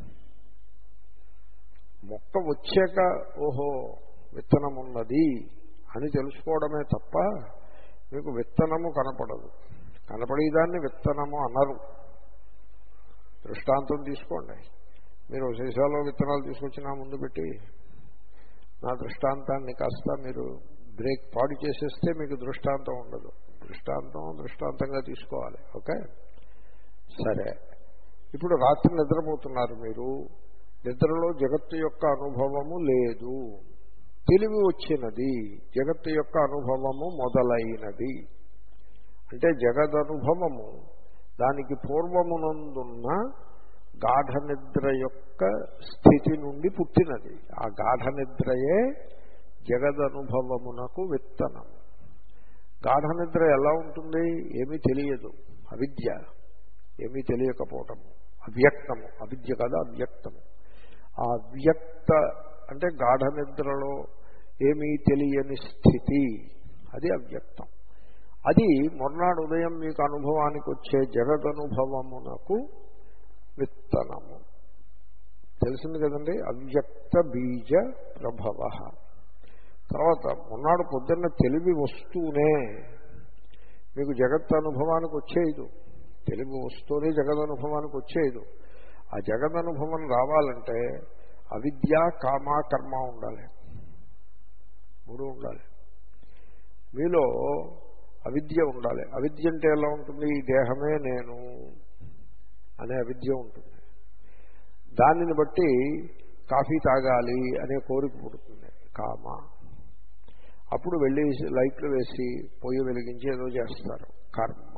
మొక్క వచ్చాక ఓహో విత్తనం ఉన్నది అని తెలుసుకోవడమే తప్ప మీకు విత్తనము కనపడదు. కనపడేదాన్ని విత్తనము అనరు. దృష్టాంతం తీసుకోండి. మీరు సీసాలో విత్తనాలు తీసుకొచ్చి నా ముందు పెట్టి నా దృష్టాంతాన్ని కాస్త మీరు బ్రేక్ పాడు చేసేస్తే మీకు దృష్టాంతం ఉండదు. దృష్టాంతం దృష్టాంతంగా తీసుకోవాలి. ఓకే, సరే. ఇప్పుడు రాత్రి నిద్రపోతున్నారు మీరు, నిద్రలో జగత్తు యొక్క అనుభవము లేదు, తెలివి వచ్చినది, జగత్తు యొక్క అనుభవము మొదలైనది. అంటే జగదనుభవము దానికి పూర్వమునందున్న గాఢ నిద్ర యొక్క స్థితి నుండి పుట్టినది. ఆ గాఢ నిద్రయే జగదనుభవమునకు విత్తనం. గాఢ నిద్ర ఎలా ఉంటుంది? ఏమీ తెలియదు, అవిద్య. ఏమీ తెలియకపోవటము, అవ్యక్తము. అవిద్య కదా, అవ్యక్తము. ఆ అవ్యక్త అంటే గాఢ నిద్రలో ఏమీ తెలియని స్థితి, అది అవ్యక్తం. అది మొన్నాడు ఉదయం మీకు అనుభవానికి వచ్చే జగదనుభవమునకు విత్తనము. తెలిసింది కదండి, అవ్యక్త బీజ ప్రభవ. తర్వాత మొన్నాడు పొద్దున్న తెలివి వస్తూనే మీకు జగత్ అనుభవానికి వచ్చేది. తెలివి వస్తూనే జగదనుభవానికి వచ్చేది. ఆ జగదనుభవం రావాలంటే అవిద్య, కామ, కర్మ ఉండాలి, మూడు ఉండాలి. మీలో అవిద్య ఉండాలి. అవిద్య అంటే ఎలా ఉంటుంది? ఈ దేహమే నేను అనే అవిద్య ఉంటుంది. దానిని బట్టి కాఫీ తాగాలి అనే కోరిక పుడుతుంది, కామ. అప్పుడు వెళ్ళి లైట్లు వేసి పొయ్యి వెలిగించి ఏదో చేస్తారు, కర్మ.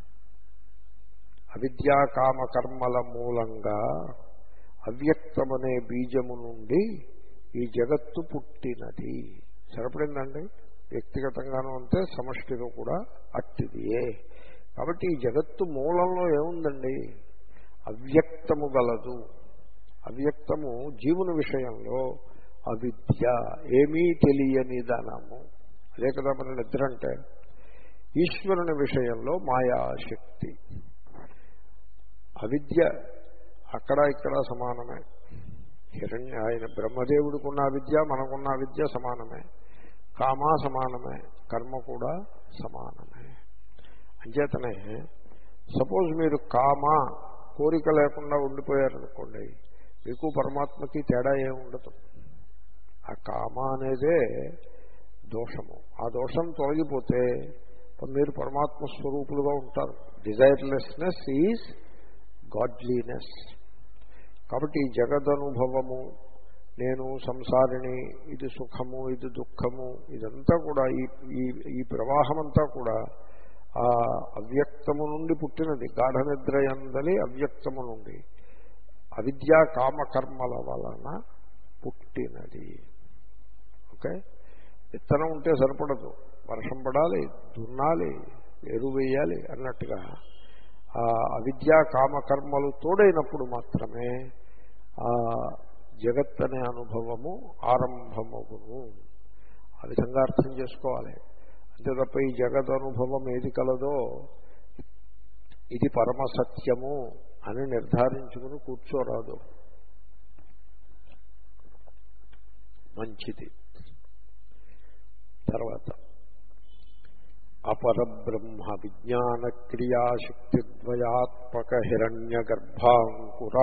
అవిద్యా కామ కర్మల మూలంగా అవ్యక్తమనే బీజము నుండి ఈ జగత్తు పుట్టినది. సరిపడిందండి? వ్యక్తిగతంగానూ అంతే, సమష్టిలో కూడా అట్టిదియే. కాబట్టి ఈ జగత్తు మూలంలో ఏముందండి? అవ్యక్తము గలదు. అవ్యక్తము జీవుని విషయంలో అవిద్య, ఏమీ తెలియని ధనము. అదే కదా మన నిద్ర అంటే. ఈశ్వరుని విషయంలో మాయాశక్తి. అవిద్య అక్కడ ఇక్కడ సమానమే. హిరణ్య ఆయన బ్రహ్మదేవుడికున్న విద్య మనకున్న విద్య సమానమే. కామ సమానమే, కర్మ కూడా సమానమే. అంచేతనే సపోజ్ మీరు కామ కోరిక లేకుండా ఉండిపోయారనుకోండి, మీకు పరమాత్మకి తేడా ఏమి ఉండదు. ఆ కామ అనేదే దోషము. ఆ దోషం తొలగిపోతే మీరు పరమాత్మ స్వరూపులుగా ఉంటారు. Desirelessness is godliness. కాబట్టి ఈ జగదనుభవము, నేను సంసారిని, ఇది సుఖము ఇది దుఃఖము, ఇదంతా కూడా ఈ ఈ ప్రవాహమంతా కూడా ఆ అవ్యక్తము నుండి పుట్టినది. గాఢ నిద్రయందలి అవ్యక్తము నుండి అవిద్యా కామకర్మల వలన పుట్టినది. ఓకే, విత్తనం ఉంటే సరిపడదు, వర్షం పడాలి, దున్నాలి, ఎరువు వేయాలి అన్నట్టుగా ఆ అవిద్యా కామకర్మలు తోడైనప్పుడు మాత్రమే ఆ జగత్ అనే అనుభవము ఆరంభమవును. ఆ విధంగా అర్థం చేసుకోవాలి. అంతే తప్ప ఈ జగద్ అనుభవం ఏది కలదో ఇది పరమసత్యము అని నిర్ధారించుకుని కూర్చోరాదు. మంచిది. తర్వాత అపరబ్రహ్మ విజ్ఞాన క్రియాశక్తిద్వయాత్మక హిరణ్య గర్భాంకుర.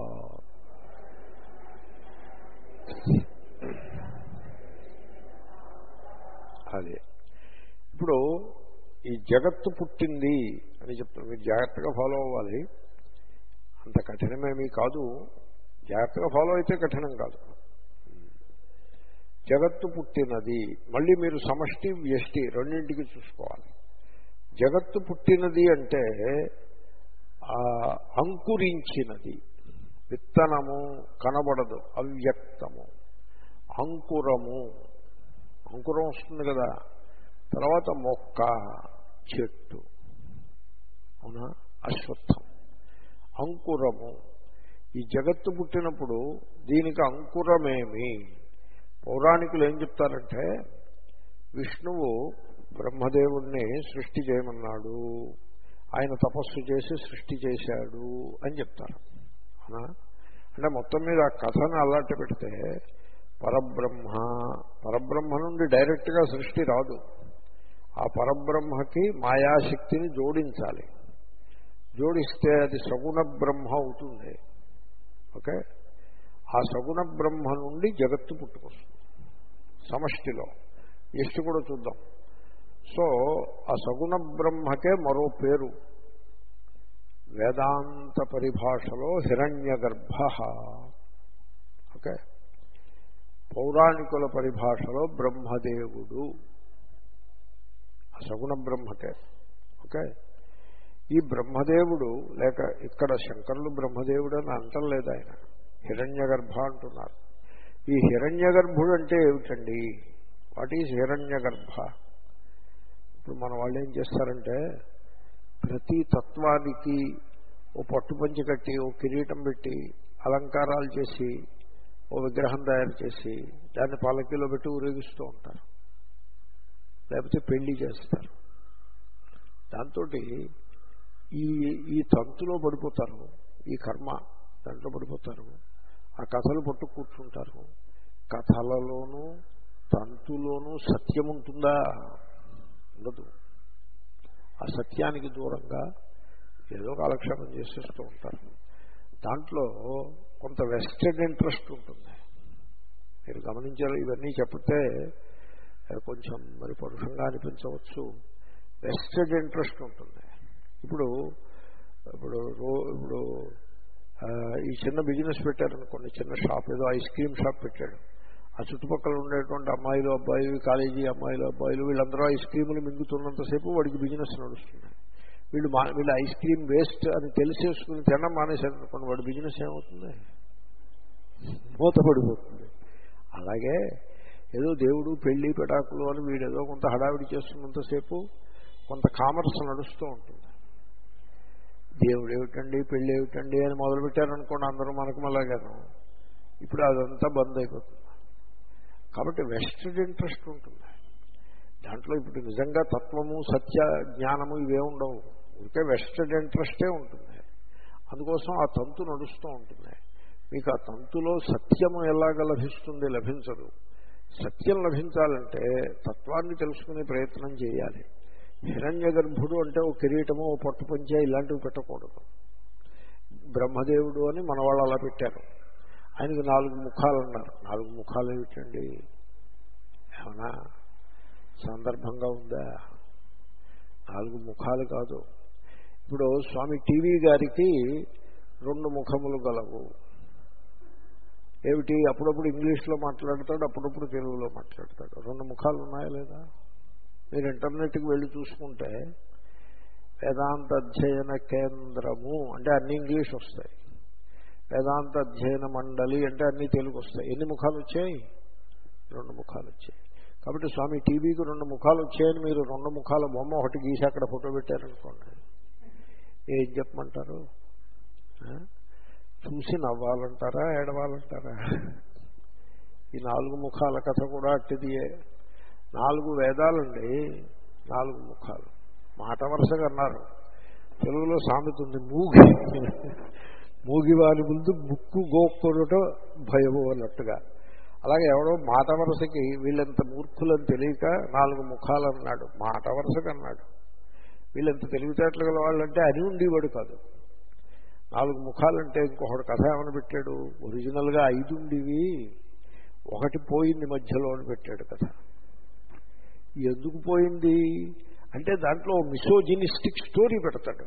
అదే ఇప్పుడు ఈ జగత్తు పుట్టింది అని చెప్తాను. మీరు జాగ్రత్తగా ఫాలో అవ్వాలి. అంత కఠినమేమీ కాదు, జాగ్రత్తగా ఫాలో అయితే కఠినం కాదు. జగత్తు పుట్టినది, మళ్ళీ మీరు సమష్టి వ్యష్టి రెండింటికి చూసుకోవాలి. జగత్తు పుట్టినది అంటే అంకురించినది. విత్తనము కనబడదు, అవ్యక్తము. అంకురము, అంకురం వస్తుంది కదా, తర్వాత మొక్క, చెట్టు, అవునా, అశ్వత్థం. అంకురము. ఈ జగత్తు పుట్టినప్పుడు దీనికి అంకురమేమి? పౌరాణికులు ఏం చెప్తారంటే, విష్ణువు బ్రహ్మదేవుణ్ణి సృష్టి చేయమన్నాడు, ఆయన తపస్సు చేసి సృష్టి చేశాడు అని చెప్తారు. అవునా? అంటే మొత్తం మీద ఆ కథను అలాంటి పెడితే పరబ్రహ్మ పరబ్రహ్మ నుండి డైరెక్ట్గా సృష్టి రాదు. ఆ పరబ్రహ్మకి మాయాశక్తిని జోడించాలి. జోడిస్తే అది సగుణ బ్రహ్మ అవుతుంది. ఓకే, ఆ సగుణ బ్రహ్మ నుండి జగత్తు పుట్టుకొస్తుంది సమష్టిలో. ఎష్టి కూడా చూద్దాం. సో ఆ సగుణ బ్రహ్మకే మరో పేరు వేదాంత పరిభాషలో హిరణ్య గర్భ. ఓకే, పౌరాణికుల పరిభాషలో బ్రహ్మదేవుడు, ఆ సగుణ బ్రహ్మకే. ఓకే, ఈ బ్రహ్మదేవుడు, లేక ఇక్కడ శంకరులు బ్రహ్మదేవుడు అని అంటలేదు, ఆయన హిరణ్య గర్భ అంటున్నారు. ఈ హిరణ్య గర్భుడు అంటే ఏమిటండి? వాట్ ఈజ్ హిరణ్య గర్భ? ఇప్పుడు మన వాళ్ళు ఏం చేస్తారంటే, ప్రతి తత్వానికి ఓ పట్టుపంచి కట్టి, ఓ కిరీటం పెట్టి, అలంకారాలు చేసి, ఓ విగ్రహం తయారు చేసి దాన్ని పల్లకీలో పెట్టి ఊరేగిస్తూ ఉంటారు, లేకపోతే పెళ్లి చేస్తారు. దాంతో ఈ ఈ తంతులో పడిపోతారు, ఈ కర్మ దాంట్లో పడిపోతారు. ఆ కథలు పట్టు కూర్చుంటారు. కథలలోనూ తంతులోనూ సత్యం ఉంటుందా? ఉండదు. ఆ సత్యానికి దూరంగా ఏదో కాలక్షేపం చేసేస్తూ ఉంటారు. దాంట్లో కొంత వెస్టెడ్ ఇంట్రెస్ట్ ఉంటుంది. మీరు గమనించారు. ఇవన్నీ చెప్తే కొంచెం మరి పరుషంగా అనిపించవచ్చు. వెస్టెడ్ ఇంట్రెస్ట్ ఉంటుంది. ఇప్పుడు ఇప్పుడు ఇప్పుడు ఈ చిన్న బిజినెస్ పెట్టారనుకోండి, చిన్న షాప్, ఏదో ఐస్ క్రీమ్ షాప్ పెట్టాడు. ఆ చుట్టుపక్కల ఉండేటువంటి అమ్మాయిలు అబ్బాయిలు, కాలేజీ అమ్మాయిలు అబ్బాయిలు, వీళ్ళందరూ ఐస్ క్రీములు మింగుతున్నంతసేపు వాడికి బిజినెస్ నడుస్తుంది. వీళ్ళు మా వీళ్ళు ఐస్ క్రీమ్ వేస్ట్ అని తెలిసేసుకుని తినడం మానేశారనుకోండి, వాడి బిజినెస్ ఏమవుతుంది? మూతపడిపోతుంది. అలాగే ఏదో దేవుడు పెళ్లి పెటాకులు అని వీడేదో కొంత హడావిడి చేస్తున్నంతసేపు కొంత కామర్స్ నడుస్తూ ఉంటుంది. దేవుడు ఏమిటండి, పెళ్ళి ఏమిటండి అని మొదలుపెట్టారనుకోండి, అందరూ మనకు మళ్ళాగాను ఇప్పుడు అదంతా బంద్ అయిపోతుంది. కాబట్టి వెస్టెడ్ ఇంట్రెస్ట్ ఉంటుంది దాంట్లో. ఇప్పుడు నిజంగా తత్వము, సత్య జ్ఞానము ఇవే ఉండవు. ఇంకే వెస్టెడ్ ఇంట్రెస్టే ఉంటుంది. అందుకోసం ఆ తంతు నడుస్తూ ఉంటుంది. మీకు ఆ తంతులో సత్యము ఎలాగ లభిస్తుంది? లభించదు. సత్యం లభించాలంటే తత్వాన్ని తెలుసుకునే ప్రయత్నం చేయాలి. హిరణ్య గర్భుడు అంటే ఓ కిరీటము, ఓ పట్టు పంచె ఇలాంటివి పెట్టకూడదు. బ్రహ్మదేవుడు అని మన వాళ్ళు అలా పెట్టారు. ఆయనకి నాలుగు ముఖాలు అన్నారు. నాలుగు ముఖాలు ఏమిటండి? ఏమన్నా సందర్భంగా ఉందా? నాలుగు ముఖాలు కాదు. ఇప్పుడు స్వామి టీవీ గారికి రెండు ముఖములు గలవు. ఏమిటి? అప్పుడప్పుడు ఇంగ్లీష్లో మాట్లాడతాడు, అప్పుడప్పుడు తెలుగులో మాట్లాడతాడు. రెండు ముఖాలు ఉన్నాయా లేదా? మీరు ఇంటర్నెట్కి వెళ్ళి చూసుకుంటే వేదాంత అధ్యయన కేంద్రము అంటే అన్ని ఇంగ్లీష్ వస్తాయి, వేదాంత అధ్యయన మండలి అంటే అన్ని తెలుగు వస్తాయి. ఎన్ని ముఖాలు వచ్చాయి? రెండు ముఖాలు వచ్చాయి. కాబట్టి స్వామి టీవీకి రెండు ముఖాలు వచ్చాయని మీరు రెండు ముఖాల బొమ్మ ఒకటి గీసి అక్కడ ఫోటో పెట్టారనుకోండి, ఏం చెప్పమంటారు? చూసి నవ్వాలంటారా, ఏడవాలంటారా? ఈ నాలుగు ముఖాల కథ కూడా అట్టిదియే. నాలుగు వేదాలండి, నాలుగు ముఖాలు. మాట వరుసగా అన్నారు. తెలుగులో సామెత ఉంది, మూగి మూగి వారి ముందు ముక్కు గోక్కురుట భయము అన్నట్టుగా. అలాగే ఎవడో మాట వరుసకి వీళ్ళంత మూర్ఖులని తెలియక నాలుగు ముఖాలు అన్నాడు. మాట వరుసగా అన్నాడు. వీళ్ళంత తెలివితేటలు గల వాళ్ళంటే అని ఉండేవాడు కాదు. నాలుగు ముఖాలంటే ఇంకొకటి కథ ఏమని పెట్టాడు? ఒరిజినల్గా ఐదు ఉండేవి, ఒకటి పోయింది మధ్యలో అని పెట్టాడు కథ. ఎందుకు పోయింది అంటే దాంట్లో మిసోజినిస్టిక్ స్టోరీ పెడతాడు.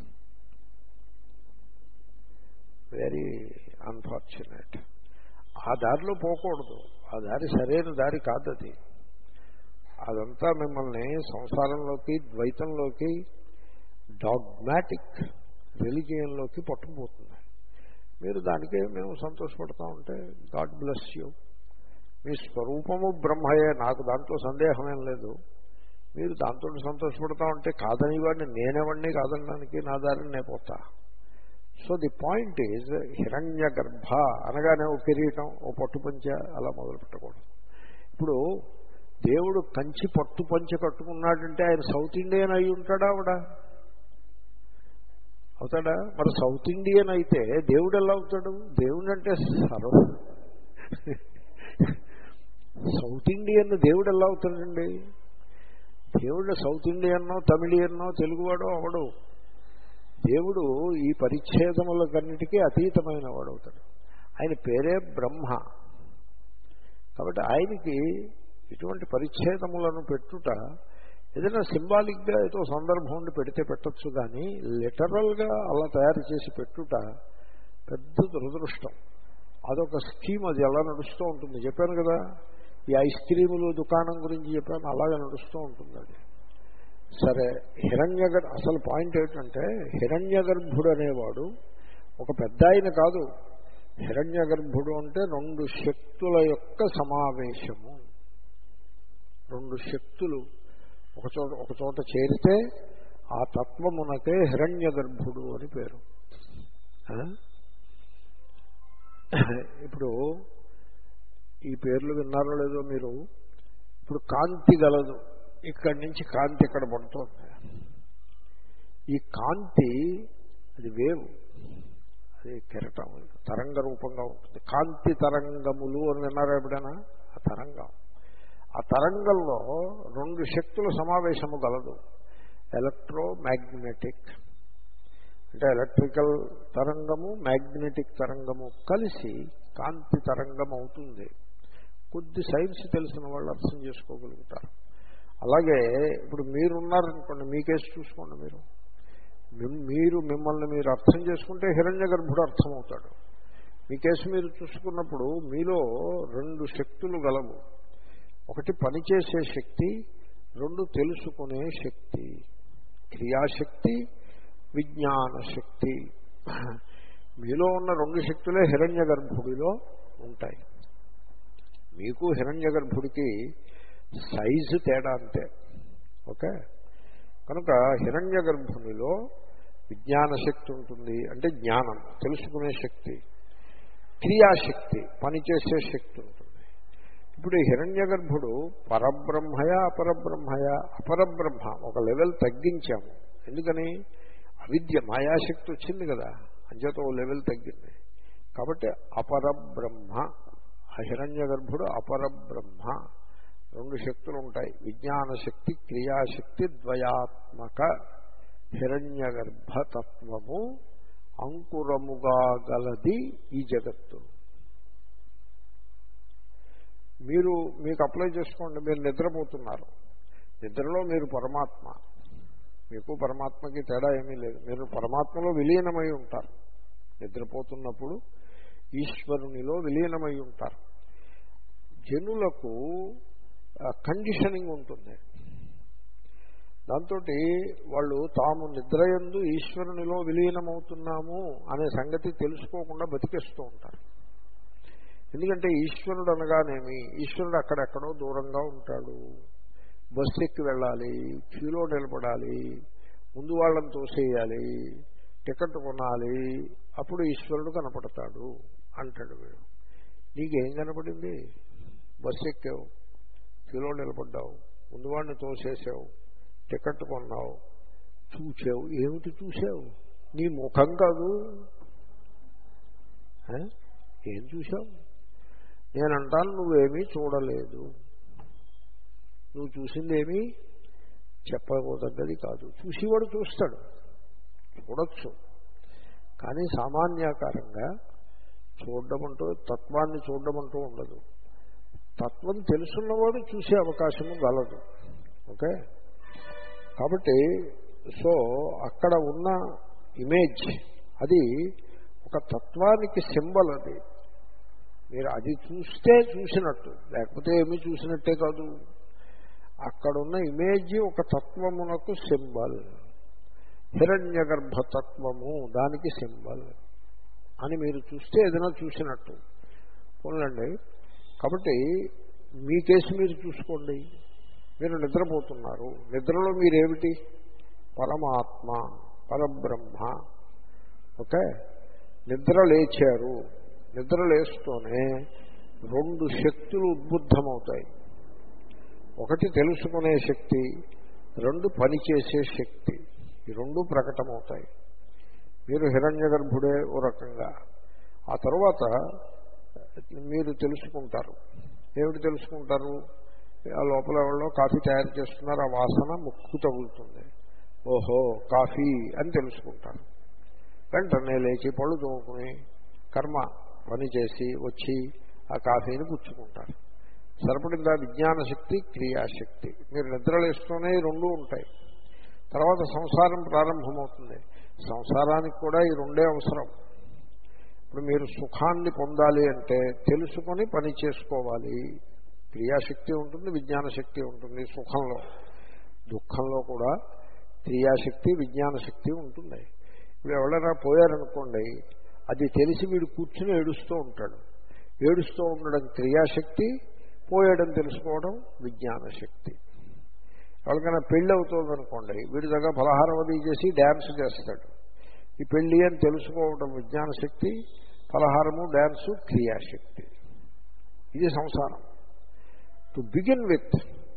Very unfortunate. ఆ దారిలో పోకూడదు. ఆ దారి సరైన దారి కాదు. అది అదంతా మిమ్మల్ని సంసారంలోకి, ద్వైతంలోకి, డాగ్మాటిక్ రిలిజియన్లోకి పట్టుకుపోతుంది. మీరు దానికే మేము సంతోషపడతా ఉంటే గాడ్ బ్లెస్ యూ. మీ స్వరూపము బ్రహ్మయే, నాకు దాంట్లో సందేహమేం లేదు. మీరు దాంతో సంతోషపడతా ఉంటే కాదని వాడిని నేనేవాడిని కాదనడానికి నా దారిని నేను పోతా. సో ది పాయింట్ ఈజ్ హిరణ్య గర్భ అనగానే ఓ కిరీటం, ఓ పట్టు పంచ అలా మొదలు పెట్టకూడదు. ఇప్పుడు దేవుడు కంచి పట్టు పంచ కట్టుకున్నాడంటే ఆయన సౌత్ ఇండియన్ అయి ఉంటాడా? ఆవిడ అవుతాడా? మరి సౌత్ ఇండియన్ అయితే దేవుడు ఎలా అవుతాడు? దేవుడు అంటే సర్వ సౌత్ ఇండియన్ దేవుడు ఎలా అవుతాడండి? దేవుడు సౌత్ ఇండియన్నో, తమిళియన్నో, తెలుగువాడో అవడు. దేవుడు ఈ పరిచ్ఛేదములకన్నిటికీ అతీతమైన వాడు అవుతాడు. ఆయన పేరే బ్రహ్మ. కాబట్టి ఆయనకి ఇటువంటి పరిచ్ఛేదములను పెట్టుట ఏదైనా సింబాలిక్గా ఏదో సందర్భం ఉండి పెడితే పెట్టచ్చు, కానీ లిటరల్గా అలా తయారు చేసి పెట్టుట పెద్ద దురదృష్టం. అదొక స్కీమ్. అది ఎలా నడుస్తూ ఉంటుంది చెప్పాను కదా. ఈ ఐస్ క్రీములు దుకాణం గురించి చెప్పాను, అలాగే నడుస్తూ ఉంటుంది అది. సరే, హిరణ్య గర్ అసలు పాయింట్ ఏంటంటే హిరణ్య గర్భుడు అనేవాడు ఒక పెద్ద ఆయన కాదు. హిరణ్య గర్భుడు అంటే రెండు శక్తుల యొక్క సమావేశము. రెండు శక్తులు ఒక చోట ఒక చోట చేరితే ఆ తత్వమునకే హిరణ్య గర్భుడు అని పేరు. ఇప్పుడు ఈ పేర్లు విన్నారో లేదో మీరు. ఇప్పుడు కాంతి గలదు, ఇక్కడి నుంచి కాంతి ఇక్కడ పడుతుంది. ఈ కాంతి అది వేవ్, అది కెరటం, తరంగ రూపంగా ఉంటుంది. కాంతి తరంగములు అని విన్నారా ఎప్పుడైనా? ఆ తరంగం, ఆ తరంగంలో రెండు శక్తుల సమావేశము గలదు. ఎలక్ట్రో మ్యాగ్నెటిక్ అంటే ఎలక్ట్రికల్ తరంగము, మ్యాగ్నెటిక్ తరంగము కలిసి కాంతి తరంగం అవుతుంది. కొద్ది సైన్స్ తెలిసిన వాళ్ళు అర్థం చేసుకోగలుగుతారు. అలాగే ఇప్పుడు మీరున్నారనుకోండి, మీ కేసు చూసుకోండి. మీరు మీరు మిమ్మల్ని మీరు అర్థం చేసుకుంటే హిరణ్య గర్భుడు అర్థమవుతాడు. మీ కేసు మీరు చూసుకున్నప్పుడు మీలో రెండు శక్తులు గలవు. ఒకటి పనిచేసే శక్తి, రెండు తెలుసుకునే శక్తి. క్రియాశక్తి, విజ్ఞాన శక్తి. మీలో ఉన్న రెండు శక్తులే హిరణ్య గర్భుడిలో ఉంటాయి. మీకు హిరణ్య గర్భుడికి సైజు తేడా అంతే. ఓకే, కనుక హిరణ్య గర్భునిలో విజ్ఞాన శక్తి ఉంటుంది, అంటే జ్ఞానం, తెలుసుకునే శక్తి. క్రియాశక్తి, పనిచేసే శక్తి ఉంటుంది. ఇప్పుడు హిరణ్య గర్భుడు పరబ్రహ్మయ అపరబ్రహ్మయ? అపరబ్రహ్మ. ఒక లెవెల్ తగ్గించాము. ఎందుకని? అవిద్య, మాయాశక్తి వచ్చింది కదా. అంచేత ఓ లెవెల్ తగ్గింది. కాబట్టి అపరబ్రహ్మ, ఆ హిరణ్య గర్భుడు అపరబ్రహ్మ. రెండు శక్తులు ఉంటాయి, విజ్ఞాన శక్తి, క్రియాశక్తి ద్వయాత్మక హిరణ్య గర్భతత్వము అంకురముగా గలది ఈ జగత్తు. మీరు మీకు అప్లై చేసుకోండి. మీరు నిద్రపోతున్నారు, నిద్రలో మీరు పరమాత్మ, మీకు పరమాత్మకి తేడా ఏమీ లేదు. మీరు పరమాత్మలో విలీనమై ఉంటారు. నిద్రపోతున్నప్పుడు ఈశ్వరునిలో విలీనమై ఉంటారు. జనులకు కండిషనింగ్ ఉంటుంది. దాంతో వాళ్ళు తాము నిద్రయందు ఈశ్వరునిలో విలీనమవుతున్నాము అనే సంగతి తెలుసుకోకుండా బతికేస్తూ ఉంటారు. ఎందుకంటే ఈశ్వరుడు అనగానేమి, ఈశ్వరుడు అక్కడెక్కడో దూరంగా ఉంటాడు. బస్సు ఎక్కి వెళ్ళాలి, క్యూలో నిలబడాలి, ముందు వాళ్ళని తోసేయాలి, టికెట్ కొనాలి, అప్పుడు ఈశ్వరుడు కనపడతాడు అంటాడు వీడు. నీకేం కనపడింది? బస్సు ఎక్కావు, క్యూలో నిలబడ్డావు, ముందు వాడిని తోసేసావు, టికెట్ కొన్నావు, చూసావు. ఏమిటి చూసావు? నీ ముఖం కాదు. ఏం చూసావు? నేనంటాను నువ్వేమీ చూడలేదు. నువ్వు చూసిందేమీ చెప్పకపోతగ్గది కాదు. చూసేవాడు చూస్తాడు, చూడొచ్చు, కానీ సామాన్యాకారంగా చూడడం అంటూ, తత్వాన్ని చూడడం అంటూ ఉండదు. తత్వం తెలుసున్నవాడు చూసే అవకాశము గలదు. ఓకే, కాబట్టి సో అక్కడ ఉన్న ఇమేజ్ అది ఒక తత్వానికి సింబల్. అది మీరు అది చూస్తే చూసినట్టు, లేకపోతే ఏమీ చూసినట్టే కాదు. అక్కడున్న ఇమేజ్ ఒక తత్వమునకు సింబల్. హిరణ్య గర్భతత్వము దానికి సింబల్ అని మీరు చూస్తే ఏదైనా చూసినట్టు పోలండి. కాబట్టి మీ కేసు మీరు చూసుకోండి. మీరు నిద్రపోతున్నారు, నిద్రలో మీరేమిటి? పరమాత్మ, పరబ్రహ్మ. ఓకే, నిద్ర లేచారు, నిద్ర లేస్తూనే రెండు శక్తులు ఉద్బుద్ధమవుతాయి. ఒకటి తెలుసుకునే శక్తి, రెండు పనిచేసే శక్తి. ఈ రెండు ప్రకటమవుతాయి. మీరు హిరణ్య గర్భుడే ఓ రకంగా. ఆ తర్వాత మీరు తెలుసుకుంటారు. ఏమిటి తెలుసుకుంటారు? ఆ లోపల ఎవరో కాఫీ తయారు చేస్తున్నారు, ఆ వాసన ముక్కు తగులుతుంది. ఓహో కాఫీ అని తెలుసుకుంటారు. వెంటనే లేచి పళ్ళు తోముకుని కర్మ పని చేసి వచ్చి ఆ కాఫీని పుచ్చుకుంటారు. సరిపడిందా? విజ్ఞాన శక్తి, క్రియాశక్తి. మీరు నిద్రలేస్తూనే ఈ రెండు ఉంటాయి. తర్వాత సంసారం ప్రారంభమవుతుంది. సంసారానికి కూడా ఈ రెండే అవసరం. ఇప్పుడు మీరు సుఖాన్ని పొందాలి అంటే తెలుసుకొని పని చేసుకోవాలి. క్రియాశక్తి ఉంటుంది, విజ్ఞాన శక్తి ఉంటుంది సుఖంలో. దుఃఖంలో కూడా క్రియాశక్తి, విజ్ఞాన శక్తి ఉంటుంది. ఇప్పుడు ఎవరైనా పోయారనుకోండి, అది తెలిసి వీడు కూర్చుని ఏడుస్తూ ఉంటాడు. ఏడుస్తూ ఉండడం క్రియాశక్తి, పోయాడని తెలుసుకోవడం విజ్ఞాన శక్తి. ఎవరికైనా పెళ్ళి అవుతుందనుకోండి, వీడి దగ్గర పలహారం అది చేసి డ్యాన్స్ చేస్తాడు. ఈ పెళ్ళి అని తెలుసుకోవడం విజ్ఞాన శక్తి, పలహారము డ్యాన్సు క్రియాశక్తి. ఇది సంసారం. టు బిగిన్ విత్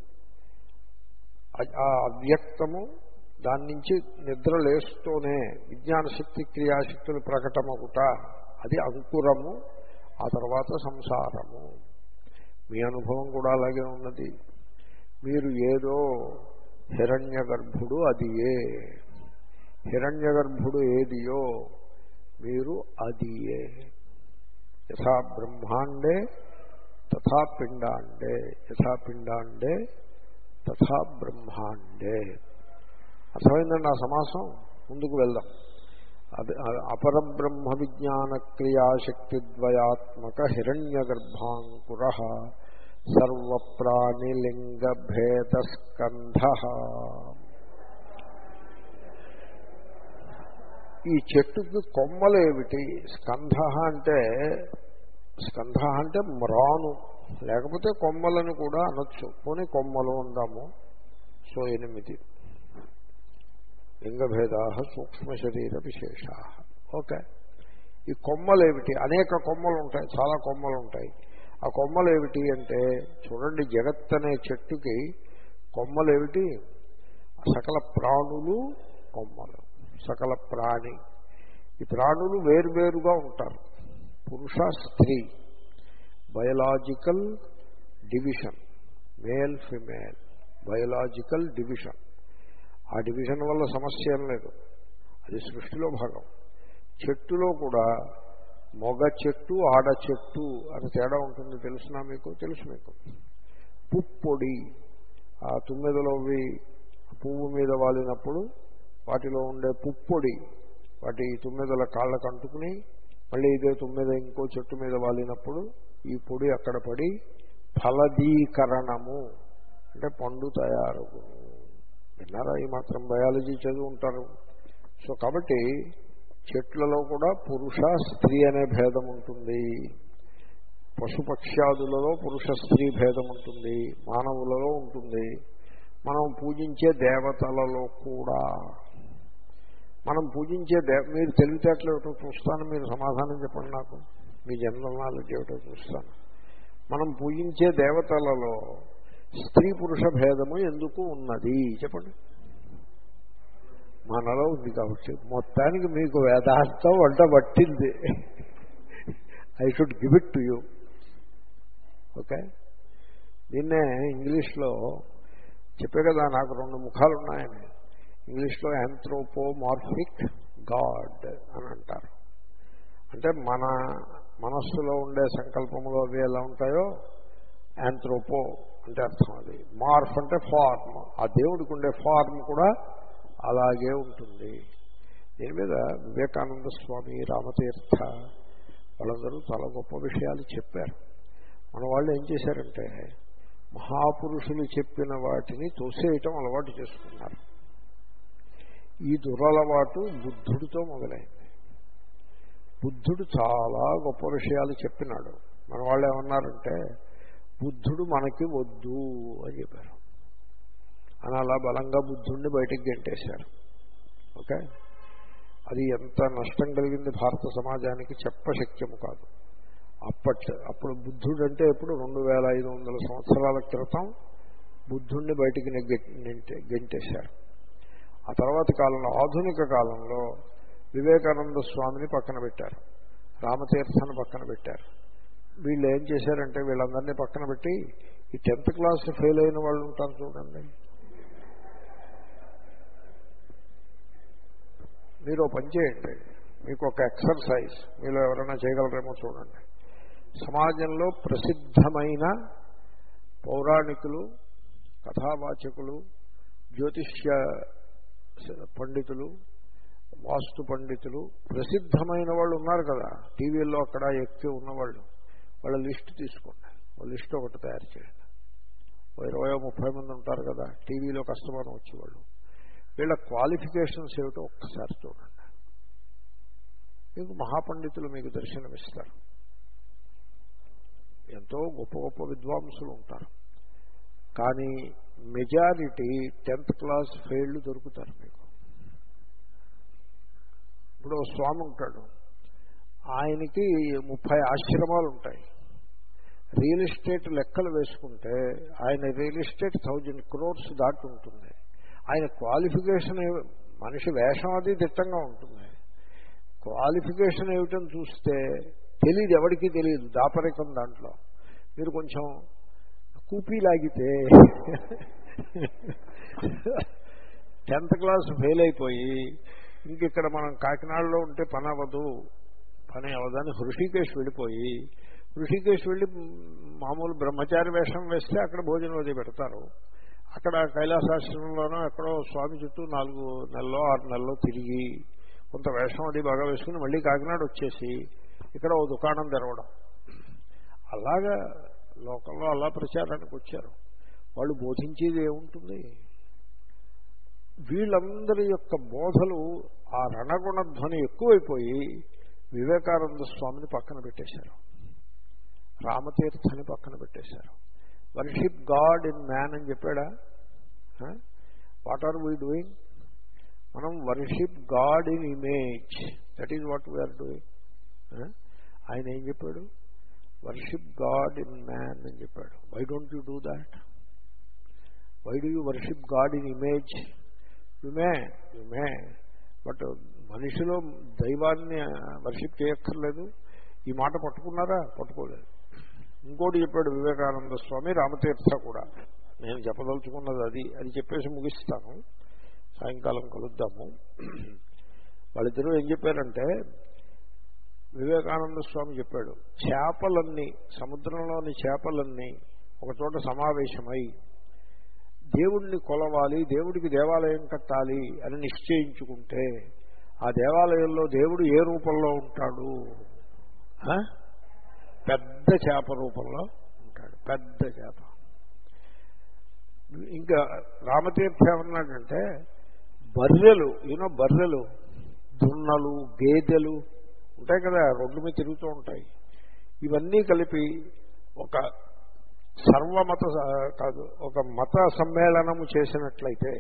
ఆ అవ్యక్తము, దాని నుంచి నిద్ర లేస్తూనే విజ్ఞాన శక్తి, క్రియాశక్తులు ప్రకటమగుట, అది అంకురము. ఆ తర్వాత సంసారము. మీ అనుభవం కూడా అలాగే ఉన్నది. మీరు ఏదో హిరణ్య గర్భుడు అది ఏ హిరణ్య గర్భుడు ఏదియో మీరు అది ఏ. యథా బ్రహ్మాండే తథా పిండాండే, యథా పిండాండే తథా బ్రహ్మాండే. అర్థమైందండి ఆ సమాసం? ముందుకు వెళ్దాం. అది అపరబ్రహ్మ విజ్ఞాన క్రియాశక్తిద్వయాత్మక హిరణ్య గర్భాంకుర సర్వప్రాణిలింగ భేదస్కంధ. ఈ చెట్టుకి కొమ్మలేమిటి? స్కంధ అంటే, స్కంధ అంటే మ్రాను, లేకపోతే కొమ్మలను కూడా అనొచ్చు. పోనీ కొమ్మలు ఉందాము. సో ఎనిమిది లింగభేదా సూక్ష్మ శరీర విశేషా. ఓకే, ఈ కొమ్మలేమిటి? అనేక కొమ్మలు ఉంటాయి, చాలా కొమ్మలు ఉంటాయి. ఆ కొమ్మలు ఏమిటి అంటే, చూడండి, జగత్ అనే చెట్టుకి కొమ్మలేమిటి? సకల ప్రాణులు కొమ్మలు, సకల ప్రాణి. ఈ ప్రాణులు వేరువేరుగా ఉంటారు. పురుష స్త్రీ biological division, male female biological division. ఆ డివిజన్ వల్ల సమస్య ఏం లేదు, అది సృష్టిలో భాగం. చెట్టులో కూడా మొగ చెట్టు ఆడ చెట్టు అని తేడా ఉంటుంది, తెలుసునా మీకు? తెలుసు మీకు. పుప్పొడి, ఆ తుమ్మెదలోవి పువ్వు మీద వాలినప్పుడు వాటిలో ఉండే పుప్పొడి వాటి తుమ్మెదల కాళ్ళకు అంటుకుని మళ్ళీ ఇదే తుమ్మెద ఇంకో చెట్టు మీద వాలినప్పుడు ఈ పొడి అక్కడ పడి ఫలదీకరణము అంటే పండు తయారు. విన్నారా? ఈ మాత్రం బయాలజీ చదివి ఉంటారు. సో కాబట్టి చెట్లలో కూడా పురుష స్త్రీ అనే భేదం ఉంటుంది. పశుపక్ష్యాదులలో పురుష స్త్రీ భేదం ఉంటుంది, మానవులలో ఉంటుంది. మనం పూజించే దేవతలలో కూడా. మనం పూజించే దేవ మీరు తెలివితేటలు ఏమిటో చూస్తాను, మీరు సమాధానం చెప్పండి నాకు. మీ జనరల్ నాలెడ్జ్ ఏమిటో చూస్తాను. మనం పూజించే దేవతలలో స్త్రీ పురుష భేదము ఎందుకు ఉన్నది చెప్పండి. మనలో ఉంది కాబట్టి. మొత్తానికి మీకు వేదాంతం వంట పట్టింది. I should give it to you. Okay, దీన్నే ఇంగ్లీష్లో చెప్పే కదా, నాకు రెండు ముఖాలు ఉన్నాయని. ఇంగ్లీష్లో యాంథ్రోపోమార్ఫిక్ గాడ్ అని అంటారు. అంటే మన మనస్సులో ఉండే సంకల్పములు అవి ఎలా ఉంటాయో యాంథ్రోపో అంటే అర్థం అది. మార్ఫ్ అంటే ఫార్మ్, ఆ దేవుడికి ఉండే ఫార్మ్ కూడా అలాగే ఉంటుంది. దీని మీద వివేకానంద స్వామి, రామతీర్థ వాళ్ళందరూ చాలా గొప్ప విషయాలు చెప్పారు. మన వాళ్ళు ఏం చేశారంటే మహాపురుషులు చెప్పిన వాటిని తోసేయటం అలవాటు చేసుకున్నారు. ఈ దురలవాటు బుద్ధుడితో మొదలైంది. బుద్ధుడు చాలా గొప్ప విషయాలు చెప్పినాడు. మన వాళ్ళు ఏమన్నారంటే బుద్ధుడు మనకి వద్దు అని చెప్పారు. అని అలా బలంగా బుద్ధుడిని బయటికి గెంటేశారు. ఓకే, అది ఎంత నష్టం కలిగింది భారత సమాజానికి చెప్పశక్యము కాదు. అప్పట్ అప్పుడు బుద్ధుడు అంటే ఎప్పుడు రెండు వేల ఐదు వందల సంవత్సరాల క్రితం బుద్ధుడిని బయటికి గెంటేశారు. ఆ తర్వాత కాలంలో, ఆధునిక కాలంలో వివేకానంద స్వామిని పక్కన పెట్టారు, రామతీర్థను పక్కన పెట్టారు. వీళ్ళు ఏం చేశారంటే వీళ్ళందరినీ పక్కన పెట్టి ఈ టెన్త్ క్లాస్ ఫెయిల్ అయిన వాళ్ళు ఉంటారు చూడండి, మీరు పని చేయండి, మీకు ఒక ఎక్సర్సైజ్ మీరు ఎవరైనా చేయగలరేమో చూడండి. సమాజంలో ప్రసిద్ధమైన పౌరాణికులు, కథావాచకులు, జ్యోతిష్య పండితులు, వాస్తు పండితులు, ప్రసిద్ధమైన వాళ్ళు ఉన్నారు కదా టీవీల్లో అక్కడ ఎక్కి ఉన్నవాళ్ళు, వాళ్ళ లిస్టు తీసుకోండి. వాళ్ళ లిస్టు ఒకటి తయారు చేయండి. ఓ ఇరవై ముప్పై మంది ఉంటారు కదా టీవీలో కస్టమర్ వచ్చేవాళ్ళు. వీళ్ళ క్వాలిఫికేషన్స్ ఏమిటో ఒక్కసారి చూడండి. మీకు మహాపండితులు మీకు దర్శనమిస్తారు. ఎంతో గొప్ప గొప్ప విద్వాంసులు ఉంటారు. కానీ మెజారిటీ టెన్త్ క్లాస్ ఫెయిల్డ్ దొరుకుతారు మీకు. ఇప్పుడు స్వామి ఉంటాడు, ఆయనకి ముప్పై ఆశ్రమాలు ఉంటాయి. రియల్ ఎస్టేట్ లెక్కలు వేసుకుంటే ఆయన రియల్ ఎస్టేట్ థౌజండ్ క్రోర్స్ దాటి ఉంటుంది. ఆయన క్వాలిఫికేషన్ మనిషి వేషం అది దిట్టంగా ఉంటుంది. క్వాలిఫికేషన్ ఏమిటని చూస్తే తెలియదు, ఎవరికి తెలియదు. దాపరికం దాంట్లో మీరు కొంచెం కూపీ లాగితే టెన్త్ క్లాస్ ఫెయిల్ అయిపోయి ఇంకిక్కడ మనం కాకినాడలో ఉంటే పని అవ్వదు, పని అవ్వదని హృషికేశ్ వెళ్ళిపోయి, హృషికేశ్ వెళ్ళి మామూలు బ్రహ్మచారి వేషం వేస్తే అక్కడ భోజనం అది పెడతారు. అక్కడ కైలాసాశ్రమంలోనో ఎక్కడో స్వామి చుట్టూ నాలుగు నెలలో ఆరు నెలలో తిరిగి కొంత వేషం అది బాగా వేసుకుని మళ్ళీ కాకినాడ వచ్చేసి ఇక్కడ ఓ దుకాణం తెరవడం. అలాగా లోకంలో అలా ప్రచారానికి వచ్చారు. వాళ్ళు బోధించేది ఏముంటుంది? వీళ్ళందరి యొక్క బోధలు ఆ రణగుణధ్వని ఎక్కువైపోయి వివేకానంద స్వామిని పక్కన పెట్టేశారు, రామతీర్థని పక్కన పెట్టేశారు. వర్షిప్ గాడ్ ఇన్ మ్యాన్ అని చెప్పాడా? What are we doing? మనం worship God in image, that is what we are doing. ఆయన ఏం చెప్పాడు? వర్షిప్ గాడ్ ఇన్ మ్యాన్ అని చెప్పాడు. Why don't you do that? Why do you worship God in image? You may you may but మనిషిలో దైవాన్ని వర్షిప్ చేయక్కర్లేదు. ఈ మాట పట్టుకున్నారా? పట్టుకోలేదు. ఇంకోటి చెప్పాడు వివేకానంద స్వామి, రామతీర్థ కూడా. నేను చెప్పదలుచుకున్నది అది అది చెప్పేసి ముగిస్తాను. సాయంకాలం కలుద్దాము. వాళ్ళిద్దరూ ఏం చెప్పారంటే, వివేకానంద స్వామి చెప్పాడు, చేపలన్నీ, సముద్రంలోని చేపలన్నీ ఒకచోట సమావేశమై దేవుణ్ణి కొలవాలి, దేవుడికి దేవాలయం కట్టాలి అని నిశ్చయించుకుంటే ఆ దేవాలయంలో దేవుడు ఏ రూపంలో ఉంటాడు? పెద్ద చేప రూపంలో ఉంటాడు. పెద్ద చేప. ఇంకా రామతీర్థ ఏమన్నాడంటే, బర్రెలు యూనో బర్రెలు, దున్నలు, గేదెలు ఉంటాయి కదా, రోడ్ల మీద తిరుగుతూ ఉంటాయి. ఇవన్నీ కలిపి ఒక సర్వమత కాదు, ఒక మత సమ్మేళనము చేసినట్లయితే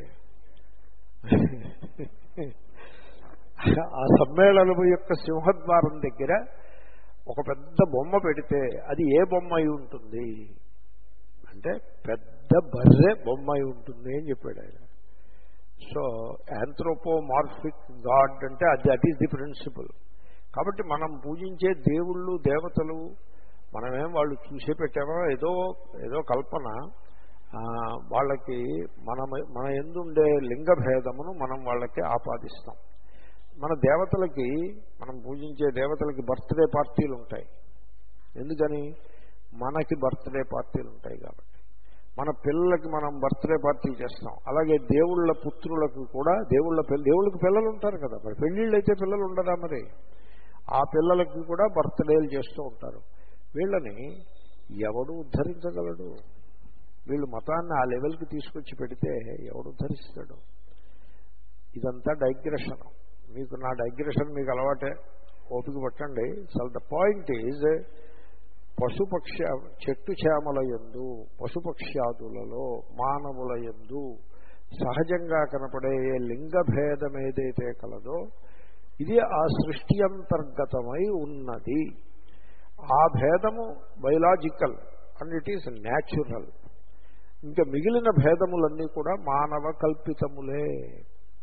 ఆ సమ్మేళనము యొక్క సింహద్వారం దగ్గర ఒక పెద్ద బొమ్మ పెడితే అది ఏ బొమ్మ అయి ఉంటుంది అంటే పెద్ద బర్రె బొమ్మ అయి ఉంటుంది అని చెప్పాడు ఆయన. సో యాంథ్రోపోమార్ఫిక్ గాడ్ అంటే అది దట్ ఈస్ ది ప్రిన్సిపల్. కాబట్టి మనం పూజించే దేవుళ్ళు దేవతలు మనమేం వాళ్ళు చూసే పెట్టామో ఏదో ఏదో కల్పన. వాళ్ళకి మన మన ఎందుండే లింగ భేదమును మనం వాళ్ళకి ఆపాదిస్తాం. మన దేవతలకి, మనం పూజించే దేవతలకి బర్త్డే పార్టీలు ఉంటాయి. ఎందుకని? మనకి బర్త్డే పార్టీలు ఉంటాయి కాబట్టి. మన పిల్లలకి మనం బర్త్డే పార్టీ చేస్తాం. అలాగే దేవుళ్ళ పుత్రులకు కూడా, దేవుళ్ళ పిల్ల దేవుళ్ళకి పిల్లలు ఉంటారు కదా, మరి పెళ్ళిళ్ళు అయితే పిల్లలు ఉండరా? మరి ఆ పిల్లలకి కూడా బర్త్డేలు చేస్తూ ఉంటారు. వీళ్ళని ఎవడు ఉద్ధరించగలడు? వీళ్ళు మతాన్ని ఆ లెవెల్కి తీసుకొచ్చి పెడితే ఎవడు ఉద్ధరిస్తాడు? ఇదంతా డైగ్రెషన్. మీకు నా డైగ్రెషన్ మీకు అలవాటే, ఓపిక పట్టండి. అసలు ద పాయింట్ ఈజ్, పశుపక్ష చెట్టు చేమల యందు, పశుపక్ష్యాదులలో, మానవుల యందు సహజంగా కనపడే లింగ భేదం ఏదైతే కలదో ఇది ఆ సృష్టి అంతర్గతమై ఉన్నది. ఆ భేదము biological and it is natural. ఇంకా మిగిలిన భేదములన్నీ కూడా మానవ కల్పితములే.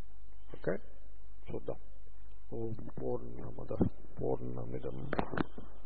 ఓకే, చూద్దాం. పూర్ణమద పూర్ణమిదం